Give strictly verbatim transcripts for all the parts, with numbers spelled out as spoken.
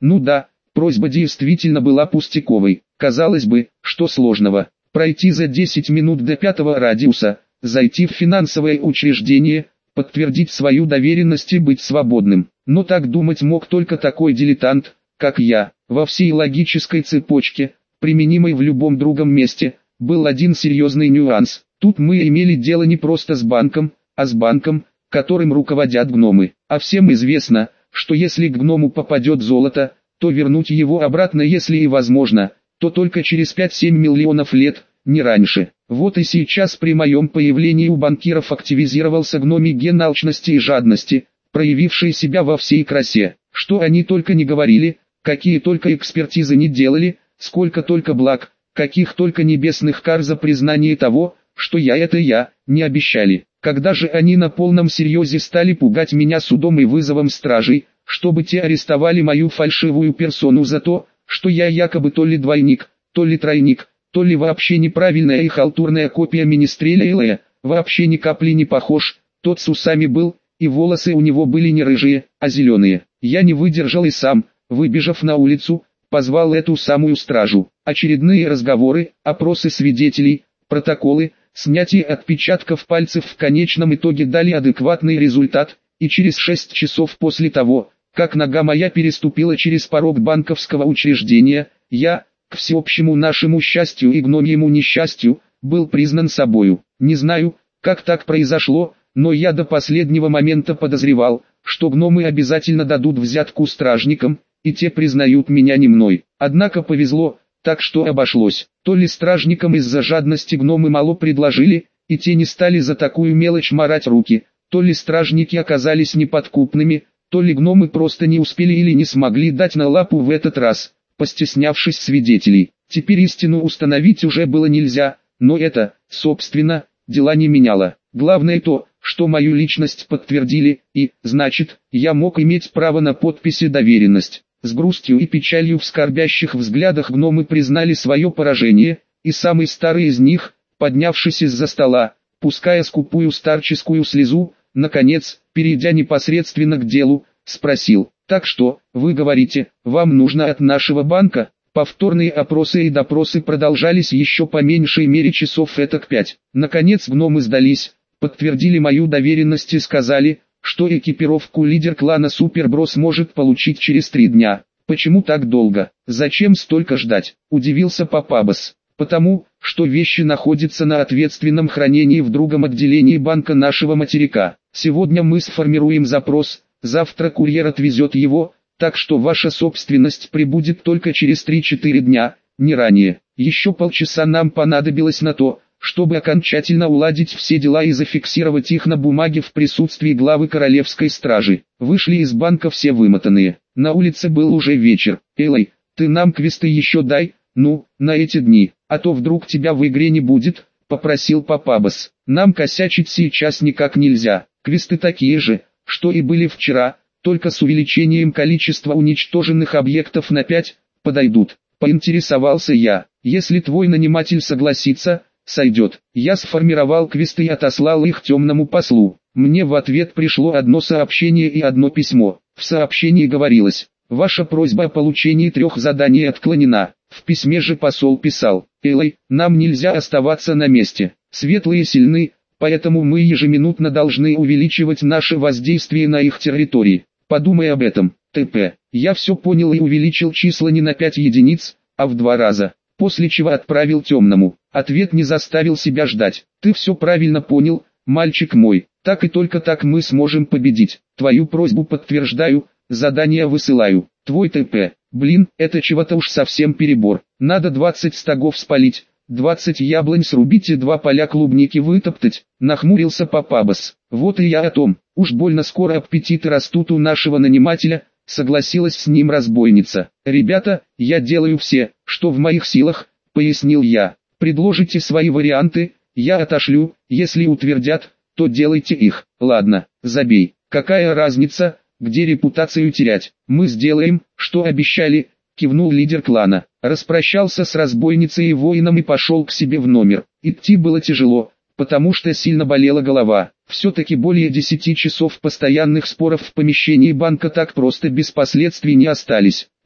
Ну да, просьба действительно была пустяковой. Казалось бы, что сложного. Пройти за десять минут до пятого радиуса, зайти в финансовое учреждение, подтвердить свою доверенность и быть свободным. Но так думать мог только такой дилетант, как я. Во всей логической цепочке, применимой в любом другом месте, был один серьезный нюанс. Тут мы имели дело не просто с банком, а с банком, которым руководят гномы. А всем известно, что если к гному попадет золото, то вернуть его обратно, если и возможно, то только через пять-семь миллионов лет, не раньше. Вот и сейчас при моем появлении у банкиров активизировался гномий ген алчности и жадности, проявивший себя во всей красе. Что они только не говорили, какие только экспертизы не делали, сколько только благ, каких только небесных кар за признание того, что я это я, не обещали. Когда же они на полном серьезе стали пугать меня судом и вызовом стражей, чтобы те арестовали мою фальшивую персону за то, что я якобы то ли двойник, то ли тройник, то ли вообще неправильная и халтурная копия Министреля Элея, вообще ни капли не похож, тот с усами был, и волосы у него были не рыжие, а зеленые. Я не выдержал и сам, выбежав на улицу, позвал эту самую стражу. Очередные разговоры, опросы свидетелей, протоколы, снятие отпечатков пальцев в конечном итоге дали адекватный результат, и через шесть часов после того, как нога моя переступила через порог банковского учреждения, я, к всеобщему нашему счастью и гномьему несчастью, был признан собою. Не знаю, как так произошло, но я до последнего момента подозревал, что гномы обязательно дадут взятку стражникам, и те признают меня не мной. Однако повезло, так что обошлось. То ли стражникам из-за жадности гномы мало предложили, и те не стали за такую мелочь марать руки, то ли стражники оказались неподкупными, то ли гномы просто не успели или не смогли дать на лапу в этот раз, постеснявшись свидетелей. Теперь истину установить уже было нельзя, но это, собственно, дела не меняло. Главное то, что мою личность подтвердили, и, значит, я мог иметь право на подпись и доверенность. С грустью и печалью в скорбящих взглядах гномы признали свое поражение, и самый старый из них, поднявшись из-за стола, пуская скупую старческую слезу, наконец, перейдя непосредственно к делу, спросил: «Так что, вы говорите, вам нужно от нашего банка?» Повторные опросы и допросы продолжались еще по меньшей мере часов этак пять. Наконец гномы сдались, подтвердили мою доверенность и сказали, что экипировку лидер клана Суперброс может получить через три дня. Почему так долго? Зачем столько ждать? Удивился Папабос. Потому, что вещи находятся на ответственном хранении в другом отделении банка нашего материка. Сегодня мы сформируем запрос, завтра курьер отвезет его, так что ваша собственность прибудет только через три-четыре дня, не ранее. Еще полчаса нам понадобилось на то, чтобы окончательно уладить все дела и зафиксировать их на бумаге в присутствии главы королевской стражи. Вышли из банка все вымотанные. На улице был уже вечер. «Элай, ты нам квесты еще дай, ну, на эти дни, а то вдруг тебя в игре не будет», — попросил Папабос. «Нам косячить сейчас никак нельзя. Квесты такие же, что и были вчера, только с увеличением количества уничтоженных объектов на пять, подойдут». Поинтересовался я. «Если твой наниматель согласится, сойдет». Я сформировал квесты и отослал их темному послу. Мне в ответ пришло одно сообщение и одно письмо. В сообщении говорилось: «Ваша просьба о получении трех заданий отклонена». В письме же посол писал: «Элай, нам нельзя оставаться на месте. Светлые сильны, поэтому мы ежеминутно должны увеличивать наше воздействие на их территории. Подумай об этом, ТП». Я все понял и увеличил числа не на пять единиц, а в два раза. После чего отправил темному. Ответ не заставил себя ждать. «Ты все правильно понял, мальчик мой. Так и только так мы сможем победить. Твою просьбу подтверждаю, задание высылаю. Твой ТП. Блин, это чего-то уж совсем перебор. Надо двадцать стогов спалить, двадцать яблонь срубить и два поля клубники вытоптать», нахмурился Папабос. «Вот и я о том. Уж больно скоро аппетиты растут у нашего нанимателя», согласилась с ним разбойница. «Ребята, я делаю все, что в моих силах», пояснил я. «Предложите свои варианты, я отошлю, если утвердят, то делайте их». «Ладно, забей, какая разница, где репутацию терять, мы сделаем, что обещали», кивнул лидер клана. Распрощался с разбойницей и воином и пошел к себе в номер. Идти было тяжело, потому что сильно болела голова. Все-таки более десяти часов постоянных споров в помещении банка так просто без последствий не остались.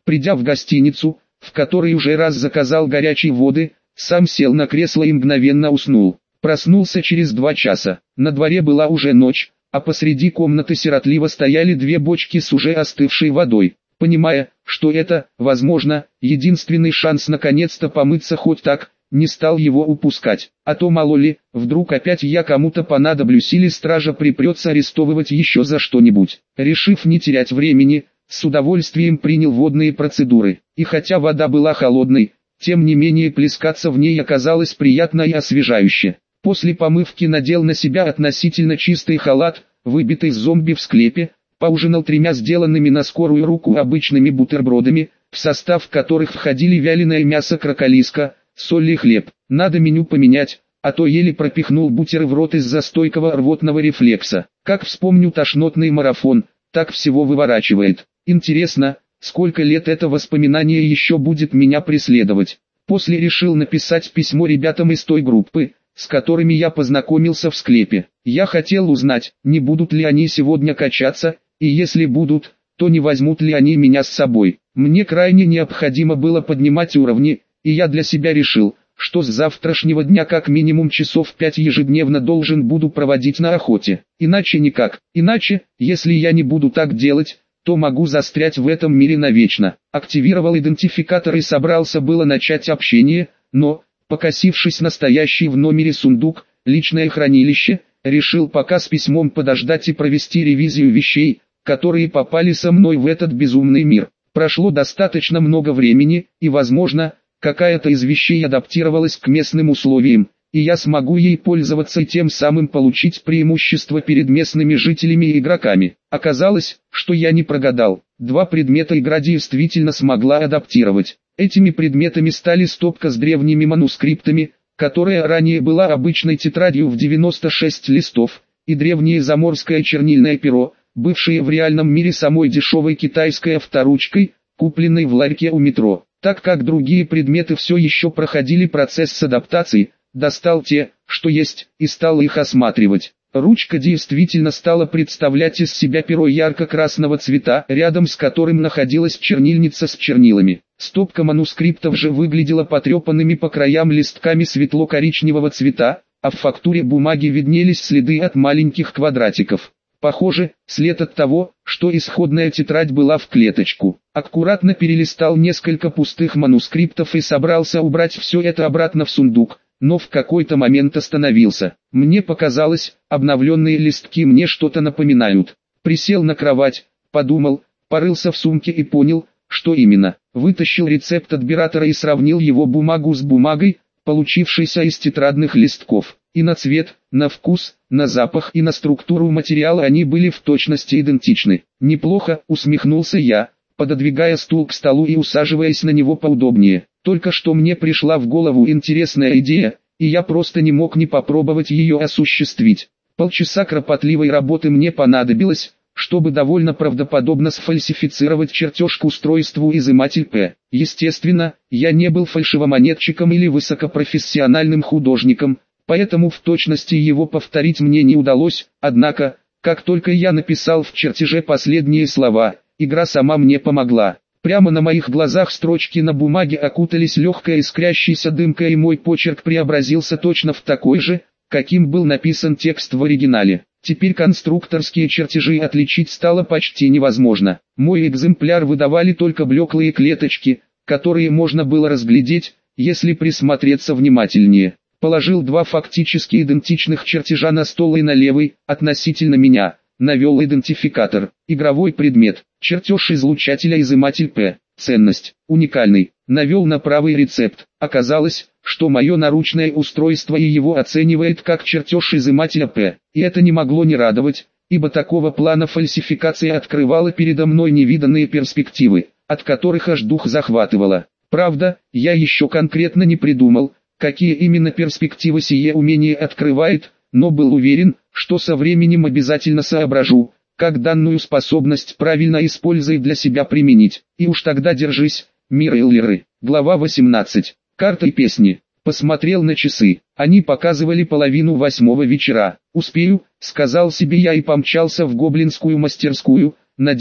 Придя в гостиницу, в которой уже раз заказал горячей воды, сам сел на кресло и мгновенно уснул. Проснулся через два часа. На дворе была уже ночь, а посреди комнаты сиротливо стояли две бочки с уже остывшей водой. Понимая, что это, возможно, единственный шанс наконец-то помыться хоть так, не стал его упускать. А то мало ли, вдруг опять я кому-то понадоблюсь или стража припрется арестовывать еще за что-нибудь. Решив не терять времени, с удовольствием принял водные процедуры. И хотя вода была холодной, тем не менее плескаться в ней оказалось приятно и освежающе. После помывки надел на себя относительно чистый халат, выбитый с зомби в склепе, поужинал тремя сделанными на скорую руку обычными бутербродами, в состав которых входили вяленое мясо кроколиска, соль и хлеб. Надо меню поменять, а то еле пропихнул бутеры в рот из-за стойкого рвотного рефлекса. Как вспомню тошнотный марафон, так всего выворачивает. Интересно, сколько лет это воспоминание еще будет меня преследовать. После решил написать письмо ребятам из той группы, с которыми я познакомился в склепе. Я хотел узнать, не будут ли они сегодня качаться, и если будут, то не возьмут ли они меня с собой. Мне крайне необходимо было поднимать уровни, и я для себя решил, что с завтрашнего дня как минимум часов пять ежедневно должен буду проводить на охоте. Иначе никак. Иначе, если я не буду так делать, то могу застрять в этом мире навечно. Активировал идентификатор и собрался было начать общение, но, покосившись на стоящий в номере сундук, личное хранилище, решил пока с письмом подождать и провести ревизию вещей, которые попали со мной в этот безумный мир. Прошло достаточно много времени, и возможно, какая-то из вещей адаптировалась к местным условиям, и я смогу ей пользоваться и тем самым получить преимущество перед местными жителями и игроками. Оказалось, что я не прогадал. Два предмета игра действительно смогла адаптировать. Этими предметами стали стопка с древними манускриптами, которая ранее была обычной тетрадью в девяносто шесть листов, и древнее заморское чернильное перо, бывшее в реальном мире самой дешевой китайской авторучкой, купленной в ларьке у метро. Так как другие предметы все еще проходили процесс адаптации, достал те, что есть, и стал их осматривать. Ручка действительно стала представлять из себя перо ярко-красного цвета, рядом с которым находилась чернильница с чернилами. Стопка манускриптов же выглядела потрепанными по краям листками светло-коричневого цвета, а в фактуре бумаги виднелись следы от маленьких квадратиков. Похоже, след от того, что исходная тетрадь была в клеточку. Аккуратно перелистал несколько пустых манускриптов и собрался убрать все это обратно в сундук, но в какой-то момент остановился. Мне показалось, обновленные листки мне что-то напоминают. Присел на кровать, подумал, порылся в сумке и понял, что именно. Вытащил рецепт отбиратора и сравнил его бумагу с бумагой, получившейся из тетрадных листков. И на цвет, на вкус, на запах и на структуру материала они были в точности идентичны. Неплохо, усмехнулся я, пододвигая стул к столу и усаживаясь на него поудобнее. Только что мне пришла в голову интересная идея, и я просто не мог не попробовать ее осуществить. Полчаса кропотливой работы мне понадобилось, чтобы довольно правдоподобно сфальсифицировать чертеж к устройству изыматель П. Естественно, я не был фальшивомонетчиком или высокопрофессиональным художником, поэтому в точности его повторить мне не удалось, однако, как только я написал в чертеже последние слова, игра сама мне помогла. Прямо на моих глазах строчки на бумаге окутались легкой искрящейся дымкой, и мой почерк преобразился точно в такой же, каким был написан текст в оригинале. Теперь конструкторские чертежи отличить стало почти невозможно. Мой экземпляр выдавали только блеклые клеточки, которые можно было разглядеть, если присмотреться внимательнее. Положил два фактически идентичных чертежа на стол и на левый, относительно меня, навел идентификатор. Игровой предмет. Чертеж излучателя изыматель П. Ценность. Уникальный. Навел на правый рецепт. Оказалось, что мое наручное устройство и его оценивает как чертеж изымателя П. И это не могло не радовать, ибо такого плана фальсификация открывала передо мной невиданные перспективы, от которых аж дух захватывало. Правда, я еще конкретно не придумал, какие именно перспективы сие умение открывает, но был уверен, что со временем обязательно соображу, как данную способность правильно использовать для себя применить. И уж тогда держись, Мирреллеры. Глава восемнадцать. Карта и песни. Посмотрел на часы. Они показывали половину восьмого вечера. «Успею», — сказал себе я и помчался в гоблинскую мастерскую, надеясь,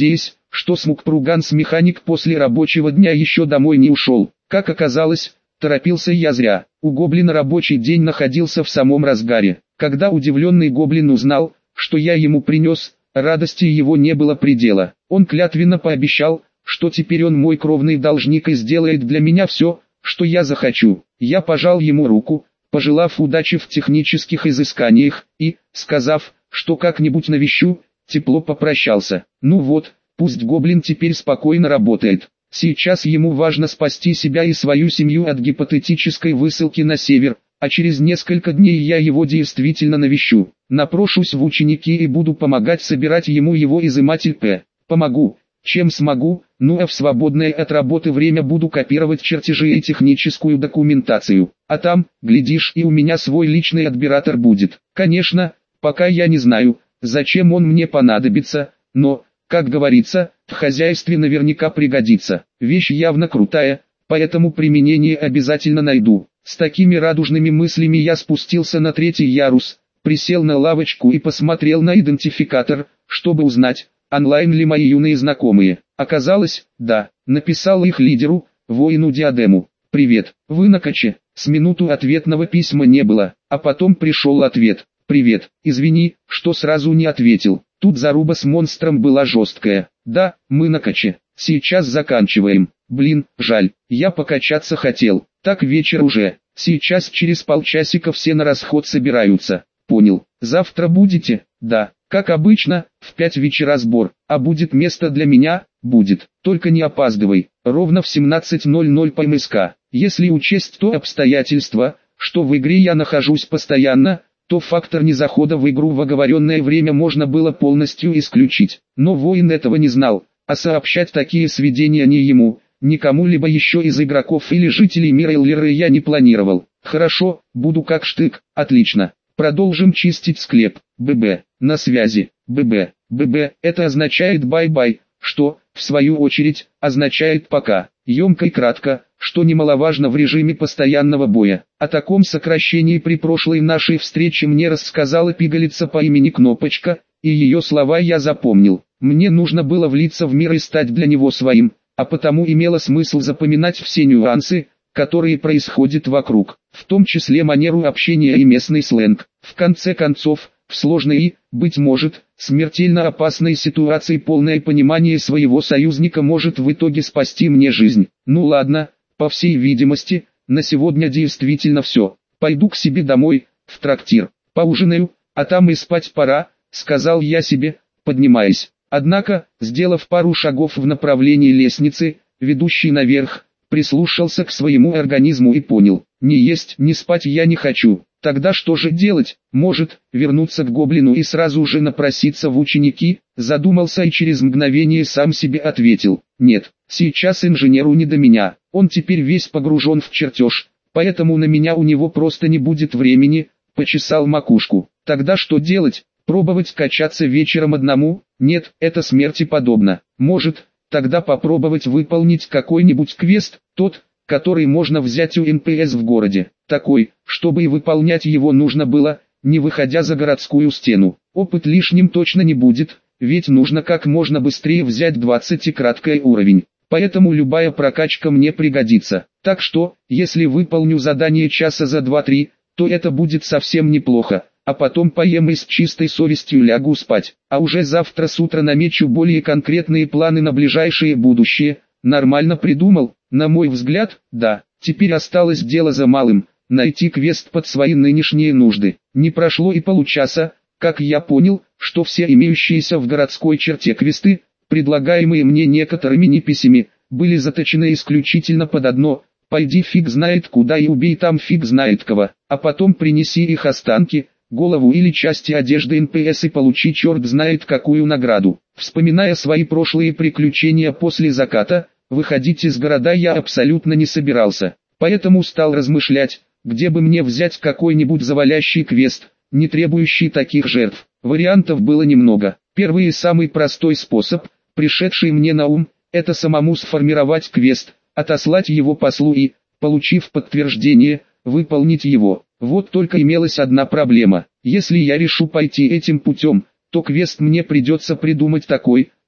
что смукпруганс-механик после рабочего дня еще домой не ушел. Как оказалось, торопился я зря. У гоблина рабочий день находился в самом разгаре. Когда удивленный гоблин узнал, что я ему принес, радости его не было предела. Он клятвенно пообещал, что теперь он мой кровный должник и сделает для меня все, что я захочу. Я пожал ему руку, пожелав удачи в технических изысканиях, и, сказав, что как-нибудь навещу, тепло попрощался. Ну вот, пусть гоблин теперь спокойно работает. Сейчас ему важно спасти себя и свою семью от гипотетической высылки на север, а через несколько дней я его действительно навещу. Напрошусь в ученики и буду помогать собирать ему его изыматель П. Помогу, чем смогу, ну а в свободное от работы время буду копировать чертежи и техническую документацию. А там, глядишь, и у меня свой личный адмиратор будет. Конечно, пока я не знаю, зачем он мне понадобится, но, как говорится, в хозяйстве наверняка пригодится. Вещь явно крутая, поэтому применение обязательно найду. С такими радужными мыслями я спустился на третий ярус, присел на лавочку и посмотрел на идентификатор, чтобы узнать, онлайн ли мои юные знакомые. Оказалось, да, написал их лидеру, воину Диадему. «Привет, вы на каче?» С минуту ответного письма не было, а потом пришел ответ. «Привет, извини, что сразу не ответил». Тут заруба с монстром была жесткая. «Да, мы на каче. Сейчас заканчиваем. Блин, жаль, я покачаться хотел. Так вечер уже. Сейчас через полчасика все на расход собираются». «Понял. Завтра будете?» «Да, как обычно, в пять вечера сбор. А будет место для меня?» «Будет. Только не опаздывай. Ровно в семнадцать ноль ноль по МСК. Если учесть то обстоятельство, что в игре я нахожусь постоянно, то фактор незахода в игру в оговоренное время можно было полностью исключить. Но воин этого не знал, а сообщать такие сведения ни ему, ни кому-либо еще из игроков или жителей мира Эллиры я не планировал. «Хорошо, буду как штык. Отлично. Продолжим чистить склеп. ББ. На связи. ББ. ББ. Это означает бай-бай, что, в свою очередь, означает пока. Емко и кратко, что немаловажно в режиме постоянного боя. О таком сокращении при прошлой нашей встрече мне рассказала пигалица по имени Кнопочка, и ее слова я запомнил. Мне нужно было влиться в мир и стать для него своим, а потому имело смысл запоминать все нюансы, которые происходят вокруг, в том числе манеру общения и местный сленг. В конце концов, в сложной и, быть может, смертельно опасной ситуации полное понимание своего союзника может в итоге спасти мне жизнь. Ну ладно, по всей видимости, на сегодня действительно все. Пойду к себе домой, в трактир, поужинаю, а там и спать пора, сказал я себе, поднимаясь. Однако, сделав пару шагов в направлении лестницы, ведущей наверх, прислушался к своему организму и понял, ни есть, ни спать я не хочу. Тогда что же делать? Может, вернуться к гоблину и сразу же напроситься в ученики? Задумался и через мгновение сам себе ответил. Нет, сейчас инженеру не до меня. Он теперь весь погружен в чертеж, поэтому на меня у него просто не будет времени. Почесал макушку. Тогда что делать? Пробовать качаться вечером одному? Нет, это смерти подобно. Может, тогда попробовать выполнить какой-нибудь квест, тот, который можно взять у эн пэ эс в городе. Такой, чтобы и выполнять его нужно было, не выходя за городскую стену. Опыт лишним точно не будет, ведь нужно как можно быстрее взять двадцатикраткий уровень. Поэтому любая прокачка мне пригодится. Так что, если выполню задание часа за два-три, то это будет совсем неплохо. А потом поем и с чистой совестью лягу спать. А уже завтра с утра намечу более конкретные планы на ближайшее будущее. Нормально придумал? На мой взгляд, да. Теперь осталось дело за малым. Найти квест под свои нынешние нужды. Не прошло и получаса, как я понял, что все имеющиеся в городской черте квесты, предлагаемые мне некоторыми неписями, были заточены исключительно под одно: пойди фиг знает куда и убей там фиг знает кого, а потом принеси их останки, голову или части одежды эн пэ эс и получи черт знает какую награду. Вспоминая свои прошлые приключения после заката, выходить из города я абсолютно не собирался, поэтому стал размышлять, где бы мне взять какой-нибудь завалящий квест, не требующий таких жертв. Вариантов было немного. Первый и самый простой способ, пришедший мне на ум, это самому сформировать квест, отослать его послу и, получив подтверждение, выполнить его. Вот только имелась одна проблема. Если я решу пойти этим путем, то квест мне придется придумать такой,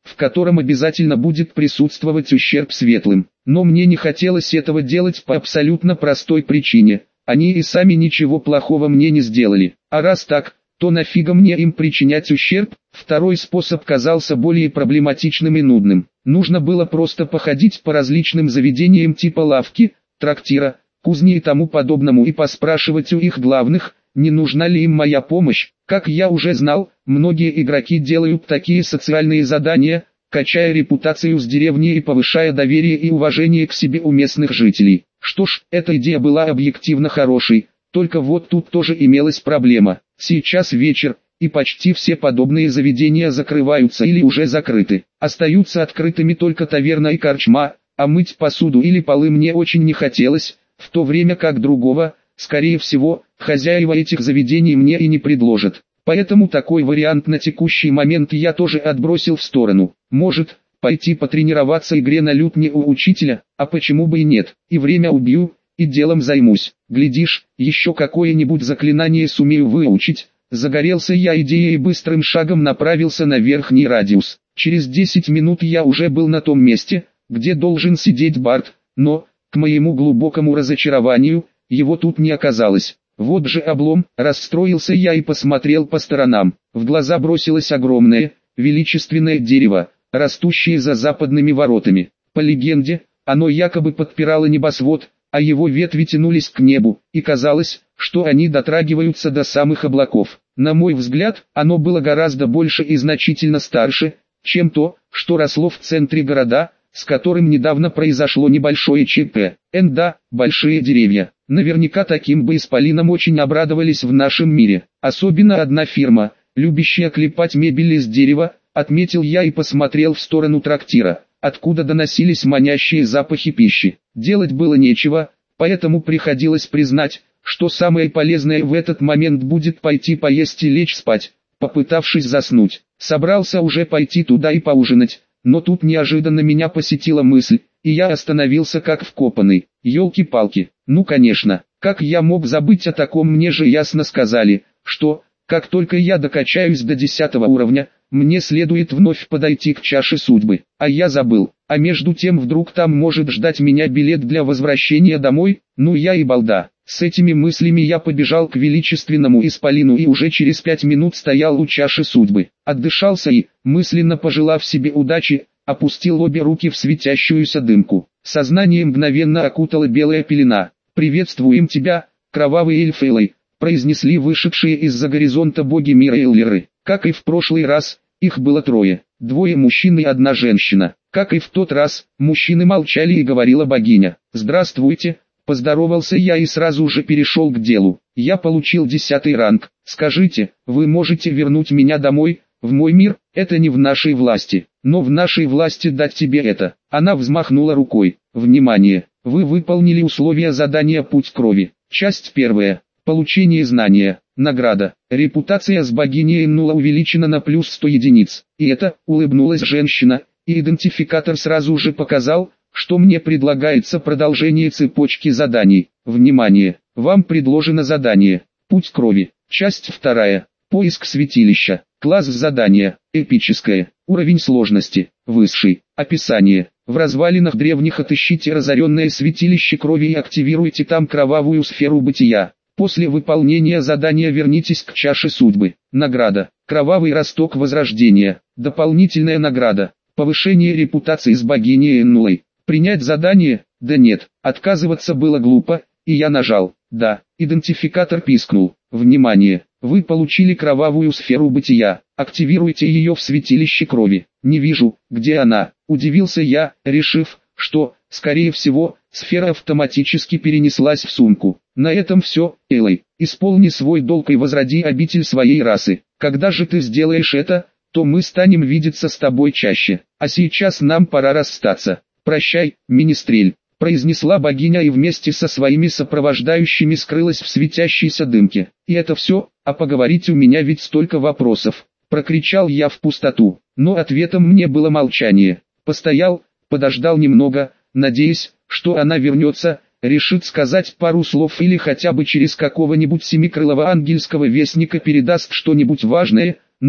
в котором обязательно будет присутствовать ущерб светлым. Но мне не хотелось этого делать по абсолютно простой причине. Они и сами ничего плохого мне не сделали. А раз так, то нафига мне им причинять ущерб? Второй способ казался более проблематичным и нудным. Нужно было просто походить по различным заведениям типа лавки, трактира, кузни и тому подобному и поспрашивать у их главных, не нужна ли им моя помощь. Как я уже знал, многие игроки делают такие социальные задания, качая репутацию с деревни и повышая доверие и уважение к себе у местных жителей. Что ж, эта идея была объективно хорошей, только вот тут тоже имелась проблема. Сейчас вечер, и почти все подобные заведения закрываются или уже закрыты. Остаются открытыми только таверна и корчма, а мыть посуду или полы мне очень не хотелось, в то время как другого, скорее всего, хозяева этих заведений мне и не предложат. Поэтому такой вариант на текущий момент я тоже отбросил в сторону. Может, пойти потренироваться игре на лютне у учителя, а почему бы и нет, и время убью, и делом займусь. Глядишь, еще какое-нибудь заклинание сумею выучить. Загорелся я идеей и быстрым шагом направился на верхний радиус. Через десять минут я уже был на том месте, где должен сидеть Барт, но, к моему глубокому разочарованию, его тут не оказалось. Вот же облом, расстроился я и посмотрел по сторонам. В глаза бросилось огромное, величественное дерево, растущее за западными воротами. По легенде, оно якобы подпирало небосвод, а его ветви тянулись к небу, и казалось, что они дотрагиваются до самых облаков. На мой взгляд, оно было гораздо больше и значительно старше, чем то, что росло в центре города, с которым недавно произошло небольшое ЧП. Эн да, большие деревья. Наверняка таким бы исполинам очень обрадовались в нашем мире. Особенно одна фирма, любящая клепать мебель из дерева, отметил я и посмотрел в сторону трактира, откуда доносились манящие запахи пищи. Делать было нечего, поэтому приходилось признать, что самое полезное в этот момент будет пойти поесть и лечь спать, попытавшись заснуть. Собрался уже пойти туда и поужинать, но тут неожиданно меня посетила мысль, и я остановился как вкопанный. Ёлки-палки, ну конечно, как я мог забыть о таком? Мне же ясно сказали, что, как только я докачаюсь до десятого уровня, мне следует вновь подойти к чаше судьбы. А я забыл, а между тем вдруг там может ждать меня билет для возвращения домой, ну я и балда. С этими мыслями я побежал к величественному исполину и уже через пять минут стоял у чаши судьбы. Отдышался и, мысленно пожелав себе удачи, опустил обе руки в светящуюся дымку. Сознание мгновенно окутала белая пелена. «Приветствуем тебя, кровавый эльф Элой», произнесли вышедшие из-за горизонта боги мира Эллеры. Как и в прошлый раз, их было трое, двое мужчин и одна женщина. Как и в тот раз, мужчины молчали и говорила богиня. «Здравствуйте», поздоровался я и сразу же перешел к делу. «Я получил десятый ранг. Скажите, вы можете вернуть меня домой, в мой мир? Это не в нашей власти, но в нашей власти дать тебе это». Она взмахнула рукой. «Внимание! Вы выполнили условия задания «Путь крови». Часть первая. Получение знания. Награда. Репутация с богиней Эннула увеличена на плюс сто единиц. И это, улыбнулась женщина, и идентификатор сразу же показал, что мне предлагается продолжение цепочки заданий. Внимание! Вам предложено задание «Путь крови». Часть вторая. Поиск святилища. Класс задания. Эпическое. Уровень сложности. Высший. Описание. В развалинах древних отыщите разоренное святилище крови и активируйте там кровавую сферу бытия. После выполнения задания вернитесь к чаше судьбы. Награда. Кровавый росток возрождения. Дополнительная награда. Повышение репутации с богиней Эннулой. Принять задание? Да нет, отказываться было глупо, и я нажал «Да». Идентификатор пискнул. Внимание! Вы получили кровавую сферу бытия. Активируйте ее в святилище крови. Не вижу, где она. Удивился я, решив, что, скорее всего, сфера автоматически перенеслась в сумку. На этом все, Элой. Исполни свой долг и возроди обитель своей расы. Когда же ты сделаешь это, то мы станем видеться с тобой чаще. А сейчас нам пора расстаться. Прощай, министрель, произнесла богиня и вместе со своими сопровождающими скрылась в светящейся дымке. И это все, а поговорить у меня ведь столько вопросов. Прокричал я в пустоту, но ответом мне было молчание. Постоял, подождал немного, надеясь, что она вернется, решит сказать пару слов или хотя бы через какого-нибудь семикрылого ангельского вестника передаст что-нибудь важное, но,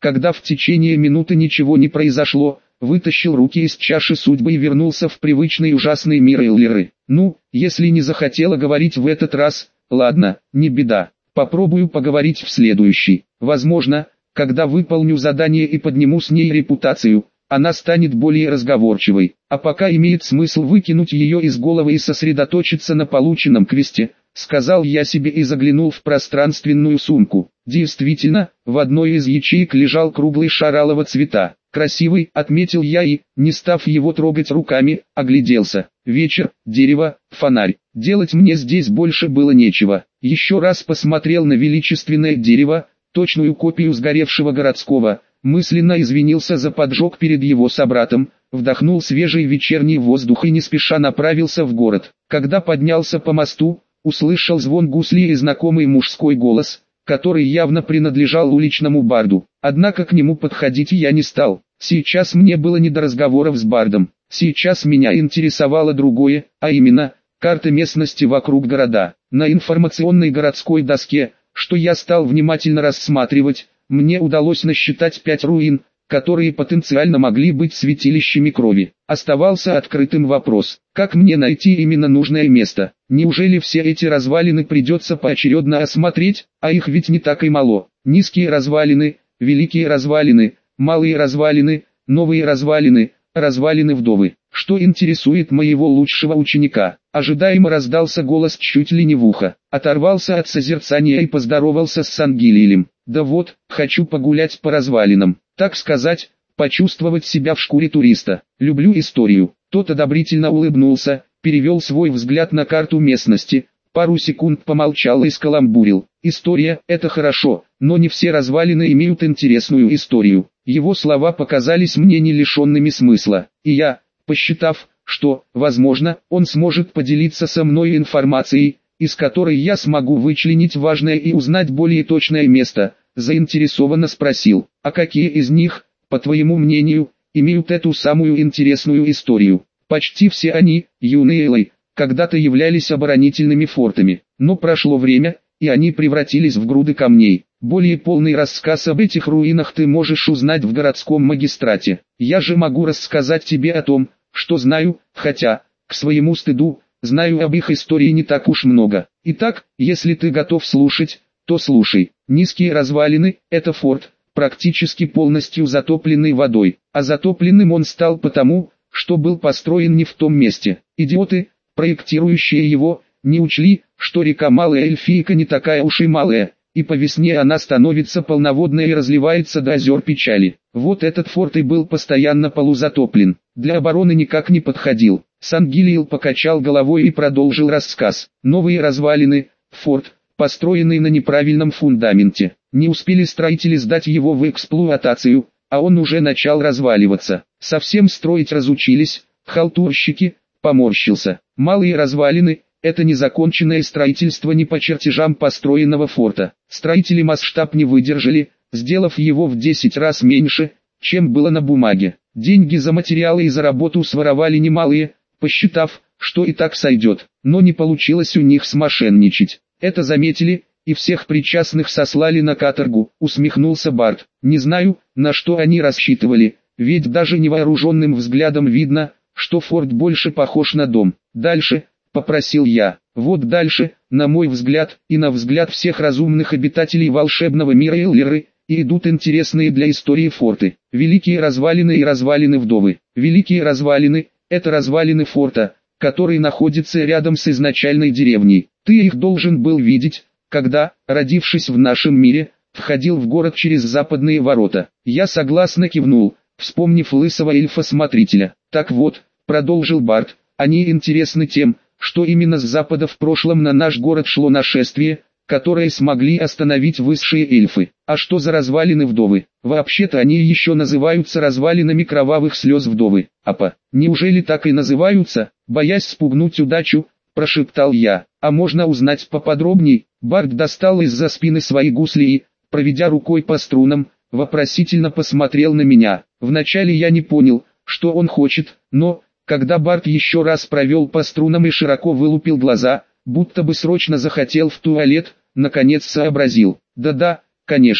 когда в течение минуты ничего не произошло, вытащил руки из чаши судьбы и вернулся в привычный ужасный мир Эллиры. Ну, если не захотела говорить в этот раз, ладно, не беда. Попробую поговорить в следующий. Возможно, когда выполню задание и подниму с ней репутацию, она станет более разговорчивой. А пока имеет смысл выкинуть ее из головы и сосредоточиться на полученном квесте, сказал я себе и заглянул в пространственную сумку. Действительно, в одной из ячеек лежал круглый шар алого цвета. Красивый, отметил я и, не став его трогать руками, огляделся. Вечер, дерево, фонарь. Делать мне здесь больше было нечего. Еще раз посмотрел на величественное дерево, точную копию сгоревшего городского, мысленно извинился за поджог перед его собратом, вдохнул свежий вечерний воздух и не спеша направился в город. Когда поднялся по мосту, услышал звон гуслей и знакомый мужской голос, который явно принадлежал уличному барду. Однако к нему подходить я не стал. Сейчас мне было не до разговоров с бардом. Сейчас меня интересовало другое, а именно, карта местности вокруг города. На информационной городской доске, что я стал внимательно рассматривать, мне удалось насчитать пять руин, которые потенциально могли быть святилищами крови. Оставался открытым вопрос, как мне найти именно нужное место? Неужели все эти развалины придется поочередно осмотреть, а их ведь не так и мало? Низкие развалины, великие развалины, малые развалины, новые развалины, развалины вдовы. Что интересует моего лучшего ученика? Ожидаемо раздался голос чуть ли не в ухо. Оторвался от созерцания и поздоровался с Сангилием. Да вот, хочу погулять по развалинам. Так сказать, почувствовать себя в шкуре туриста. Люблю историю. Тот одобрительно улыбнулся, перевел свой взгляд на карту местности, пару секунд помолчал и скаламбурил. История – это хорошо, но не все развалины имеют интересную историю. Его слова показались мне не лишенными смысла, и я, посчитав, что, возможно, он сможет поделиться со мной информацией, из которой я смогу вычленить важное и узнать более точное место, заинтересованно спросил, а какие из них, по твоему мнению, имеют эту самую интересную историю? Почти все они, юный Элой, когда-то являлись оборонительными фортами, но прошло время, и они превратились в груды камней. Более полный рассказ об этих руинах ты можешь узнать в городском магистрате. Я же могу рассказать тебе о том, что знаю, хотя, к своему стыду, знаю об их истории не так уж много. Итак, если ты готов слушать, то слушай. Низкие развалины – это форт, практически полностью затопленный водой, а затопленным он стал потому, что был построен не в том месте. Идиоты, проектирующие его, не учли, что река Малая Эльфийка не такая уж и малая, и по весне она становится полноводной и разливается до озер печали. Вот этот форт и был постоянно полузатоплен, для обороны никак не подходил. Сангилиил покачал головой и продолжил рассказ. Новые развалины, форт, построенный на неправильном фундаменте. Не успели строители сдать его в эксплуатацию, а он уже начал разваливаться. Совсем строить разучились, халтурщики, поморщился. Малые развалины – это незаконченное строительство не по чертежам построенного форта. Строители масштаб не выдержали, сделав его в десять раз меньше, чем было на бумаге. Деньги за материалы и за работу своровали немалые, посчитав, что и так сойдет, но не получилось у них смошенничать. Это заметили, и всех причастных сослали на каторгу, усмехнулся Барт. Не знаю, на что они рассчитывали, ведь даже невооруженным взглядом видно, что форт больше похож на дом. Дальше, попросил я. Вот дальше, на мой взгляд, и на взгляд всех разумных обитателей волшебного мира Эллиры, и идут интересные для истории форты. Великие развалины и развалины вдовы. Великие развалины – это развалины форта, который находится рядом с изначальной деревней. Ты их должен был видеть, когда, родившись в нашем мире, входил в город через западные ворота. Я согласно кивнул, вспомнив лысого эльфа-смотрителя. Так вот, продолжил Барт, они интересны тем, что именно с запада в прошлом на наш город шло нашествие, которое смогли остановить высшие эльфы. А что за развалины вдовы? Вообще-то они еще называются развалинами кровавых слез вдовы. Апа, неужели так и называются? Боясь спугнуть удачу, прошептал я. А можно узнать поподробней? Барт достал из-за спины свои гусли и, проведя рукой по струнам, вопросительно посмотрел на меня. Вначале я не понял, что он хочет, но, когда Барт еще раз провел по струнам и широко вылупил глаза, будто бы срочно захотел в туалет, наконец сообразил. Да-да, конечно,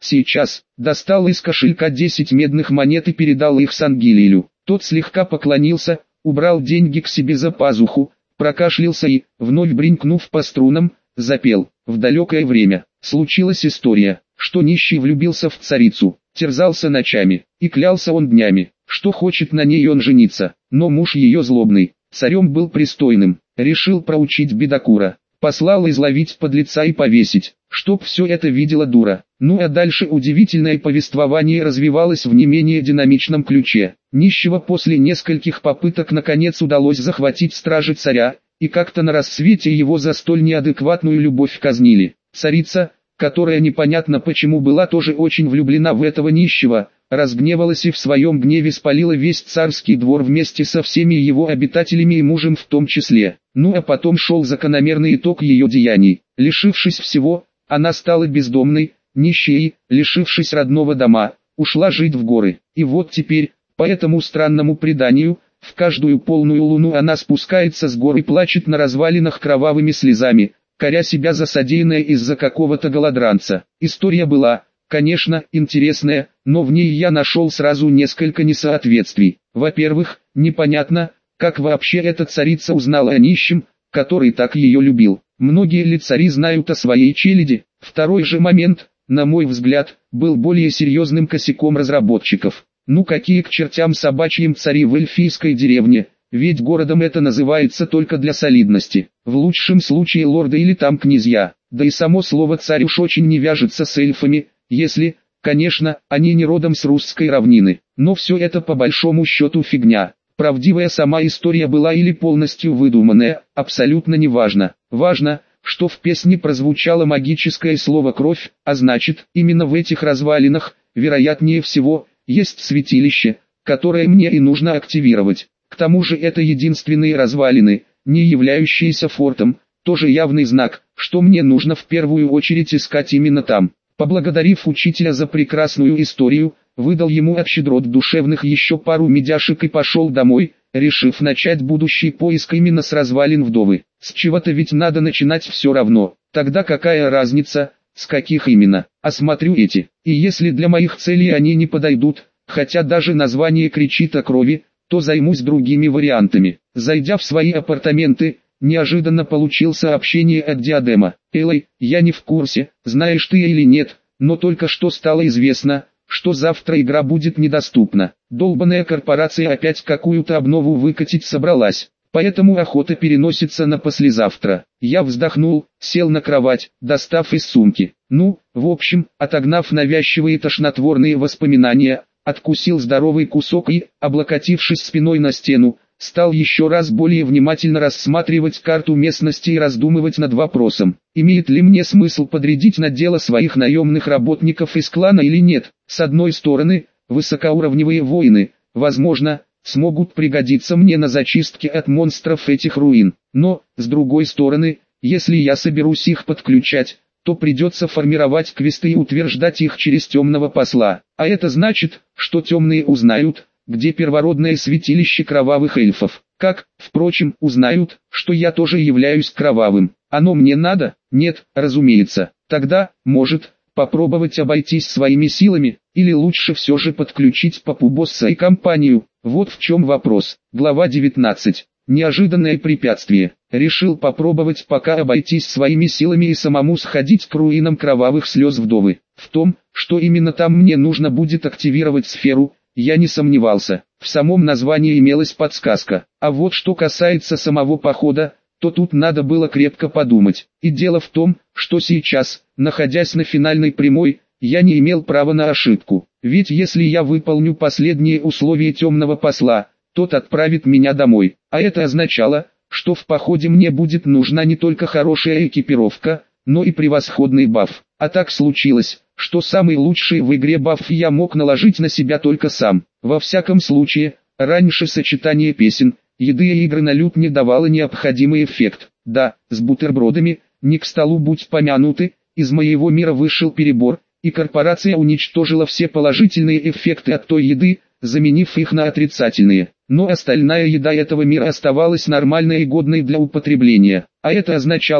Сейчас, достал из кошелька десять медных монет и передал их Сангилилю. Тот слегка поклонился, убрал деньги к себе за пазуху, прокашлялся и, вновь бренькнув по струнам, запел. В далекое время случилась история, что нищий влюбился в царицу, терзался ночами, и клялся он днями, что хочет на ней он жениться, но муж ее злобный, царем был пристойным, решил проучить бедокура, послал изловить подлеца и повесить, чтоб все это видела дура. Ну а дальше удивительное повествование развивалось в не менее динамичном ключе. Нищего после нескольких попыток наконец удалось захватить стражи царя, и как-то на рассвете его за столь неадекватную любовь казнили. Царица, которая непонятно почему была тоже очень влюблена в этого нищего, разгневалась и в своем гневе спалила весь царский двор вместе со всеми его обитателями и мужем в том числе. Ну а потом шел закономерный итог ее деяний. Лишившись всего, она стала бездомной, нищей, лишившись родного дома, ушла жить в горы. И вот теперь, по этому странному преданию, в каждую полную луну она спускается с гор и плачет на развалинах кровавыми слезами, коря себя за содеянное из-за какого-то голодранца. История была, конечно, интересная, но в ней я нашел сразу несколько несоответствий. Во-первых, непонятно, как вообще эта царица узнала о нищем, который так ее любил. Многие ли цари знают о своей челяди? Второй же момент, на мой взгляд, был более серьезным косяком разработчиков. Ну какие к чертям собачьим цари в эльфийской деревне, ведь городом это называется только для солидности. В лучшем случае лорды или там князья, да и само слово царь уж очень не вяжется с эльфами, если, конечно, они не родом с русской равнины. Но все это по большому счету фигня. Правдивая сама история была или полностью выдуманная, абсолютно не важно. Важно, что в песне прозвучало магическое слово «кровь», а значит, именно в этих развалинах, вероятнее всего, есть святилище, которое мне и нужно активировать. К тому же это единственные развалины, не являющиеся фортом, тоже явный знак, что мне нужно в первую очередь искать именно там. Поблагодарив учителя за прекрасную историю, выдал ему от щедрот душевных еще пару медяшек и пошел домой, решив начать будущий поиск именно с развалин вдовы. С чего-то ведь надо начинать все равно, тогда какая разница, с каких именно. Осмотрю эти, и если для моих целей они не подойдут, хотя даже название кричит о крови, то займусь другими вариантами. Зайдя в свои апартаменты, неожиданно получил сообщение от Диадема. «Элай, я не в курсе, знаешь ты или нет, но только что стало известно, что завтра игра будет недоступна. Долбаная корпорация опять какую-то обнову выкатить собралась, поэтому охота переносится на послезавтра». Я вздохнул, сел на кровать, достав из сумки. Ну, в общем, отогнав навязчивые тошнотворные воспоминания, откусил здоровый кусок и, облокотившись спиной на стену, стал еще раз более внимательно рассматривать карту местности и раздумывать над вопросом, имеет ли мне смысл подрядить на дело своих наемных работников из клана или нет. С одной стороны, высокоуровневые воины, возможно, смогут пригодиться мне на зачистке от монстров этих руин, но, с другой стороны, если я соберусь их подключать, то придется формировать квесты и утверждать их через темного посла, а это значит, что темные узнают, где первородное святилище кровавых эльфов. Как, впрочем, узнают, что я тоже являюсь кровавым. Оно мне надо? Нет, разумеется. Тогда, может, попробовать обойтись своими силами, или лучше все же подключить папу босса и компанию. Вот в чем вопрос. Глава девятнадцать. Неожиданное препятствие. Решил попробовать пока обойтись своими силами и самому сходить к руинам кровавых слез вдовы. В том, что именно там мне нужно будет активировать сферу, я не сомневался. В самом названии имелась подсказка. А вот что касается самого похода, то тут надо было крепко подумать. И дело в том, что сейчас, находясь на финальной прямой, я не имел права на ошибку. Ведь если я выполню последние условия темного посла, тот отправит меня домой. А это означало, что в походе мне будет нужна не только хорошая экипировка, но и превосходный баф. А так случилось, что самый лучший в игре баф я мог наложить на себя только сам. Во всяком случае, раньше сочетание песен, еды и игры на лют не давало необходимый эффект. Да, с бутербродами, не к столу будь помянуты, из моего мира вышел перебор, и корпорация уничтожила все положительные эффекты от той еды, заменив их на отрицательные. Но остальная еда этого мира оставалась нормальной и годной для употребления. А это означало,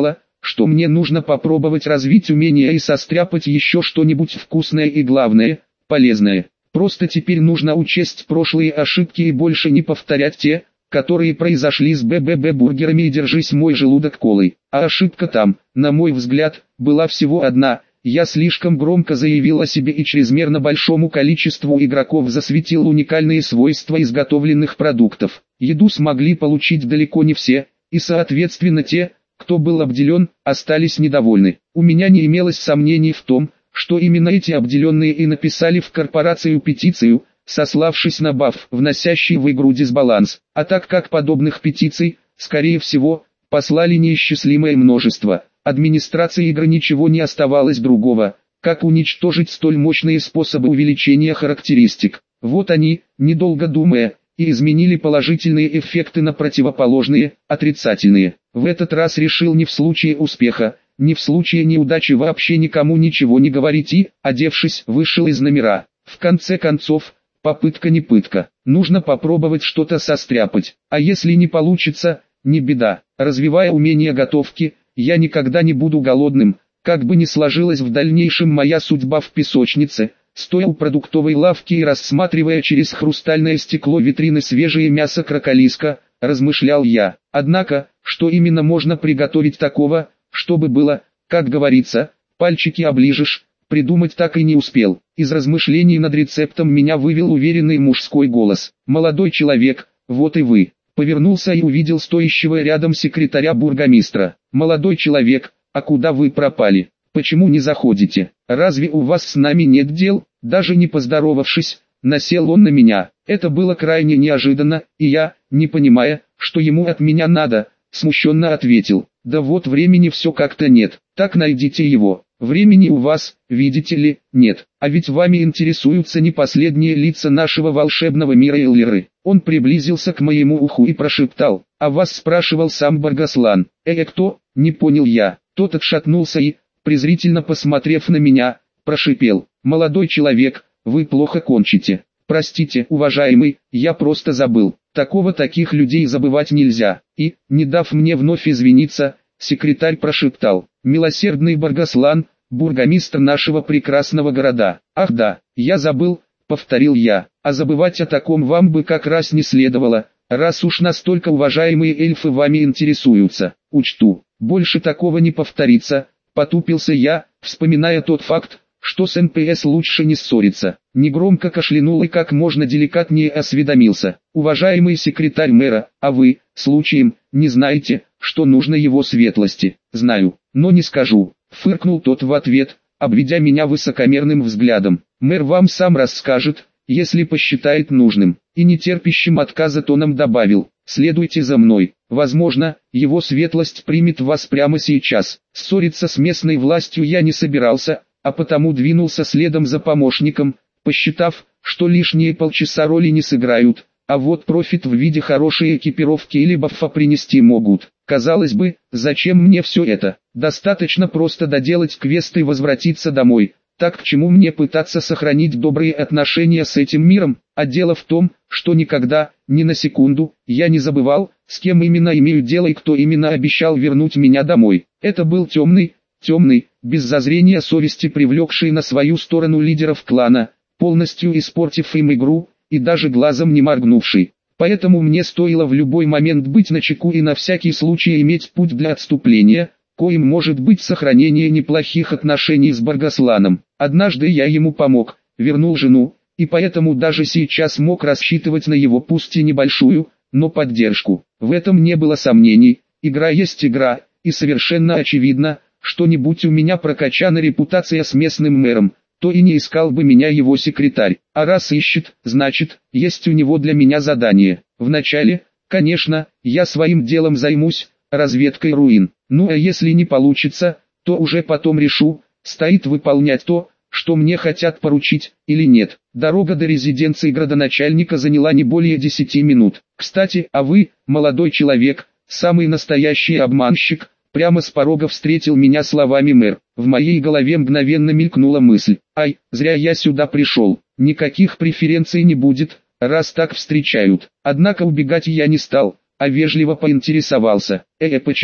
что мне нужно попробовать развить умение и состряпать еще что-нибудь вкусное и, главное, полезное. Просто теперь нужно учесть прошлые ошибки и больше не повторять те, которые произошли с БББ-бургерами, и держись мой желудок колой. А ошибка там, на мой взгляд, была всего одна. Я слишком громко заявил о себе и чрезмерно большому количеству игроков засветил уникальные свойства изготовленных продуктов. Еду смогли получить далеко не все, и соответственно те, кто был обделен, остались недовольны. У меня не имелось сомнений в том, что именно эти обделенные и написали в корпорацию петицию, сославшись на баф, вносящий в игру дисбаланс. А так как подобных петиций, скорее всего, послали неисчислимое множество, администрации игры ничего не оставалось другого, как уничтожить столь мощные способы увеличения характеристик. Вот они, недолго думая, и изменили положительные эффекты на противоположные, отрицательные. В этот раз решил не в случае успеха, не в случае неудачи вообще никому ничего не говорить и, одевшись, вышел из номера. В конце концов, попытка не пытка. Нужно попробовать что-то состряпать. А если не получится, не беда. Развивая умение готовки, я никогда не буду голодным. Как бы ни сложилась в дальнейшем моя судьба в песочнице, стоя у продуктовой лавки и рассматривая через хрустальное стекло витрины свежее мясо кроколиска, размышлял я. Однако, что именно можно приготовить такого, чтобы было, как говорится, пальчики оближешь, придумать так и не успел. Из размышлений над рецептом меня вывел уверенный мужской голос. «Молодой человек, вот и вы». Повернулся и увидел стоящего рядом секретаря бургомистра. «Молодой человек, а куда вы пропали? Почему не заходите? Разве у вас с нами нет дел?» Даже не поздоровавшись, насел он на меня. Это было крайне неожиданно, и я, не понимая, что ему от меня надо, смущенно ответил: «Да вот времени все как-то нет, так найдите его». «Времени у вас, видите ли, нет, а ведь вами интересуются не последние лица нашего волшебного мира Эллиры». Он приблизился к моему уху и прошептал: «А вас спрашивал сам Баргаслан». «Э, кто?» — не понял я. Тот отшатнулся и, презрительно посмотрев на меня, прошипел: «Молодой человек, вы плохо кончите». «Простите, уважаемый, я просто забыл. Такого таких людей забывать нельзя». И, не дав мне вновь извиниться, секретарь прошептал: «Милосердный Баргаслан, бургомистр нашего прекрасного города». «Ах да, я забыл», — повторил я, — «а забывать о таком вам бы как раз не следовало, раз уж настолько уважаемые эльфы вами интересуются». «Учту, больше такого не повторится», — потупился я, вспоминая тот факт, что с эн пэ эс лучше не ссориться. Негромко кашлянул и как можно деликатнее осведомился: «Уважаемый секретарь мэра, а вы, случаем, не знаете, что нужно его светлости?» «Знаю, но не скажу», — фыркнул тот в ответ, обведя меня высокомерным взглядом. «Мэр вам сам расскажет, если посчитает нужным». И нетерпящим отказа тоном добавил: «Следуйте за мной. Возможно, его светлость примет вас прямо сейчас». Ссориться с местной властью я не собирался, а потому двинулся следом за помощником, посчитав, что лишние полчаса роли не сыграют, а вот профит в виде хорошей экипировки или бафа принести могут. Казалось бы, зачем мне все это? Достаточно просто доделать квест и возвратиться домой. Так к чему мне пытаться сохранить добрые отношения с этим миром? А дело в том, что никогда, ни на секунду, я не забывал, с кем именно имею дело и кто именно обещал вернуть меня домой. Это был темный, темный, без зазрения совести привлекший на свою сторону лидеров клана, полностью испортив им игру, и даже глазом не моргнувший. Поэтому мне стоило в любой момент быть начеку и на всякий случай иметь путь для отступления, коим может быть сохранение неплохих отношений с Баргасланом. Однажды я ему помог, вернул жену, и поэтому даже сейчас мог рассчитывать на его пусть и небольшую, но поддержку. В этом не было сомнений, игра есть игра, и совершенно очевидно, что не будь у меня прокачана репутация с местным мэром, то и не искал бы меня его секретарь. А раз ищет, значит, есть у него для меня задание. Вначале, конечно, я своим делом займусь, разведкой руин. Ну а если не получится, то уже потом решу, стоит выполнять то, что мне хотят поручить, или нет. Дорога до резиденции градоначальника заняла не более десяти минут. Кстати, а вы, молодой человек, самый настоящий обманщик, прямо с порога встретил меня словами мэр. В моей голове мгновенно мелькнула мысль: ай, зря я сюда пришел. Никаких преференций не будет, раз так встречают. Однако убегать я не стал, а вежливо поинтересовался: э, почему?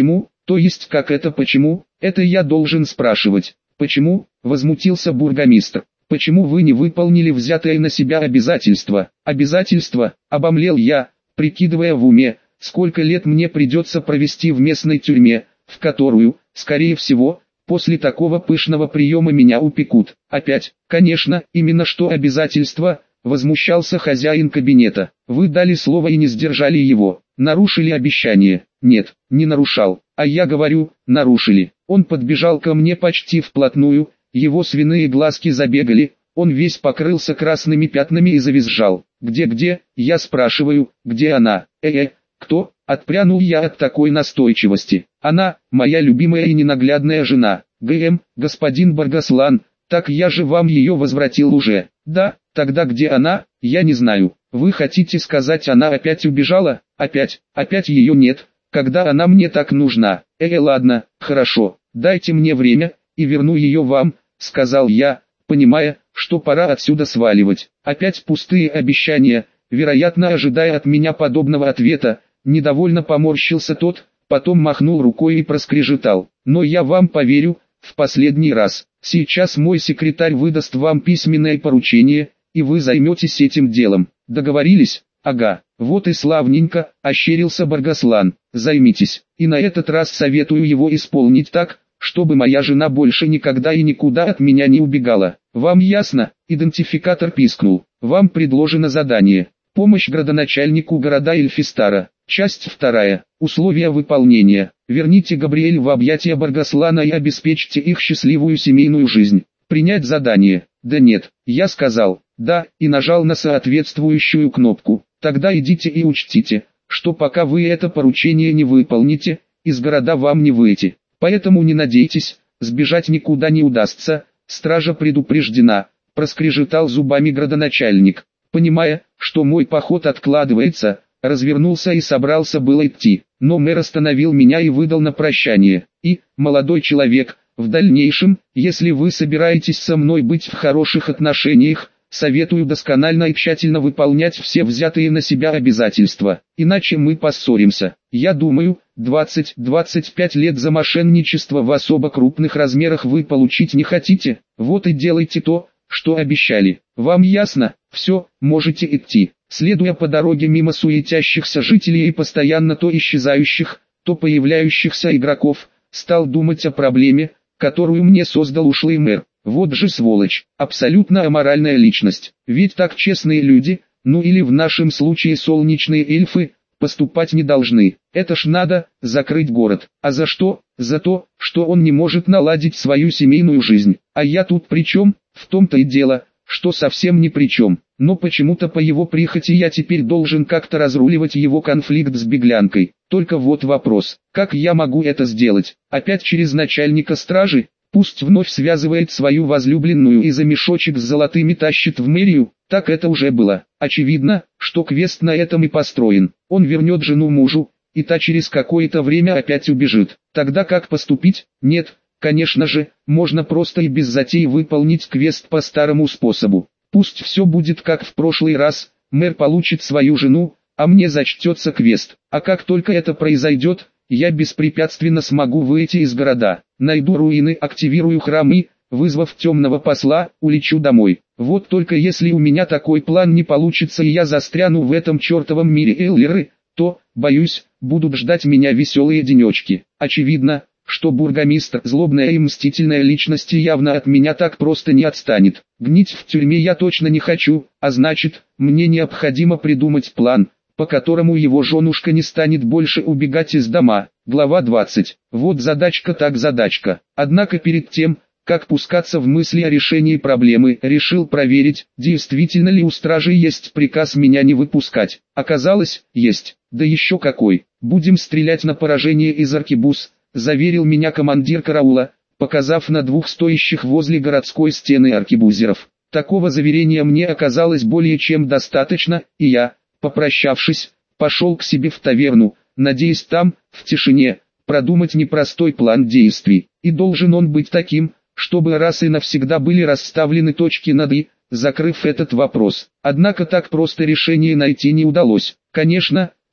То есть как это почему? Это я должен спрашивать. Почему? Возмутился бургомистр. Почему вы не выполнили взятое на себя обязательство? Обязательство? Обомлел я, прикидывая в уме, сколько лет мне придется провести в местной тюрьме, в которую, скорее всего, после такого пышного приема меня упекут. Опять, конечно, именно что обязательство, возмущался хозяин кабинета. Вы дали слово и не сдержали его, нарушили обещание. Нет, не нарушал, а я говорю, нарушили. Он подбежал ко мне почти вплотную, его свиные глазки забегали, он весь покрылся красными пятнами и завизжал. «Где-где?» Я спрашиваю, «где она?» «Э-э, кто?» Отпрянул я от такой настойчивости. «Она, моя любимая и ненаглядная жена. ГМ, господин Баргаслан, так я же вам ее возвратил уже». «Да, тогда где она? Я не знаю. Вы хотите сказать, она опять убежала? Опять, опять ее нет, когда она мне так нужна. Э, ладно, хорошо, дайте мне время, и верну ее вам», сказал я, понимая, что пора отсюда сваливать. Опять пустые обещания, вероятно ожидая от меня подобного ответа. Недовольно поморщился тот, потом махнул рукой и проскрежетал: «Но я вам поверю, в последний раз. Сейчас мой секретарь выдаст вам письменное поручение, и вы займетесь этим делом. Договорились?» «Ага, вот и славненько», — ощерился Баргаслан. «Займитесь, и на этот раз советую его исполнить так, чтобы моя жена больше никогда и никуда от меня не убегала. Вам ясно?» Идентификатор пискнул. «Вам предложено задание. Помощь градоначальнику города Эльфистара. Часть вторая. Условия выполнения. Верните Габриэль в объятия Баргаслана и обеспечьте их счастливую семейную жизнь. Принять задание?» «Да нет», я сказал «да» и нажал на соответствующую кнопку. «Тогда идите и учтите, что пока вы это поручение не выполните, из города вам не выйти. Поэтому не надейтесь, сбежать никуда не удастся, стража предупреждена», проскрежетал зубами градоначальник. Понимая, что мой поход откладывается, развернулся и собрался было идти, но мэр остановил меня и выдал на прощание: «И, молодой человек, в дальнейшем, если вы собираетесь со мной быть в хороших отношениях, советую досконально и тщательно выполнять все взятые на себя обязательства, иначе мы поссоримся. Я думаю, двадцать-двадцать пять лет за мошенничество в особо крупных размерах вы получить не хотите, вот и делайте то, что обещали. Вам ясно? Все, можете идти». Следуя по дороге мимо суетящихся жителей и постоянно то исчезающих, то появляющихся игроков, стал думать о проблеме, которую мне создал ушлый мэр. Вот же сволочь, абсолютно аморальная личность. Ведь так честные люди, ну или в нашем случае солнечные эльфы, поступать не должны. Это ж надо, закрыть город. А за что? За то, что он не может наладить свою семейную жизнь. А я тут при чем? В том-то и дело, что совсем ни при чем. Но почему-то по его прихоти я теперь должен как-то разруливать его конфликт с беглянкой. Только вот вопрос, как я могу это сделать? Опять через начальника стражи? Пусть вновь связывает свою возлюбленную и за мешочек с золотыми тащит в мэрию? Так это уже было. Очевидно, что квест на этом и построен. Он вернет жену мужу, и та через какое-то время опять убежит. Тогда как поступить? Нет, конечно же, можно просто и без затей выполнить квест по старому способу. Пусть все будет как в прошлый раз, мэр получит свою жену, а мне зачтется квест. А как только это произойдет, я беспрепятственно смогу выйти из города. Найду руины, активирую храмы, вызвав темного посла, улечу домой. Вот только если у меня такой план не получится и я застряну в этом чертовом мире Эллеры, то, боюсь, будут ждать меня веселые денечки. Очевидно, что бургомистр, злобная и мстительная личность, явно от меня так просто не отстанет. Гнить в тюрьме я точно не хочу, а значит, мне необходимо придумать план, по которому его женушка не станет больше убегать из дома. Глава двадцать. Вот задачка так задачка. Однако перед тем, как пускаться в мысли о решении проблемы, решил проверить, действительно ли у стражи есть приказ меня не выпускать. Оказалось, есть. Да еще какой. «Будем стрелять на поражение из аркебуз», заверил меня командир караула, показав на двух стоящих возле городской стены аркебузеров. Такого заверения мне оказалось более чем достаточно, и я, попрощавшись, пошел к себе в таверну, надеясь там, в тишине, продумать непростой план действий. И должен он быть таким, чтобы раз и навсегда были расставлены точки над «и», закрыв этот вопрос. Однако так просто решение найти не удалось. Конечно,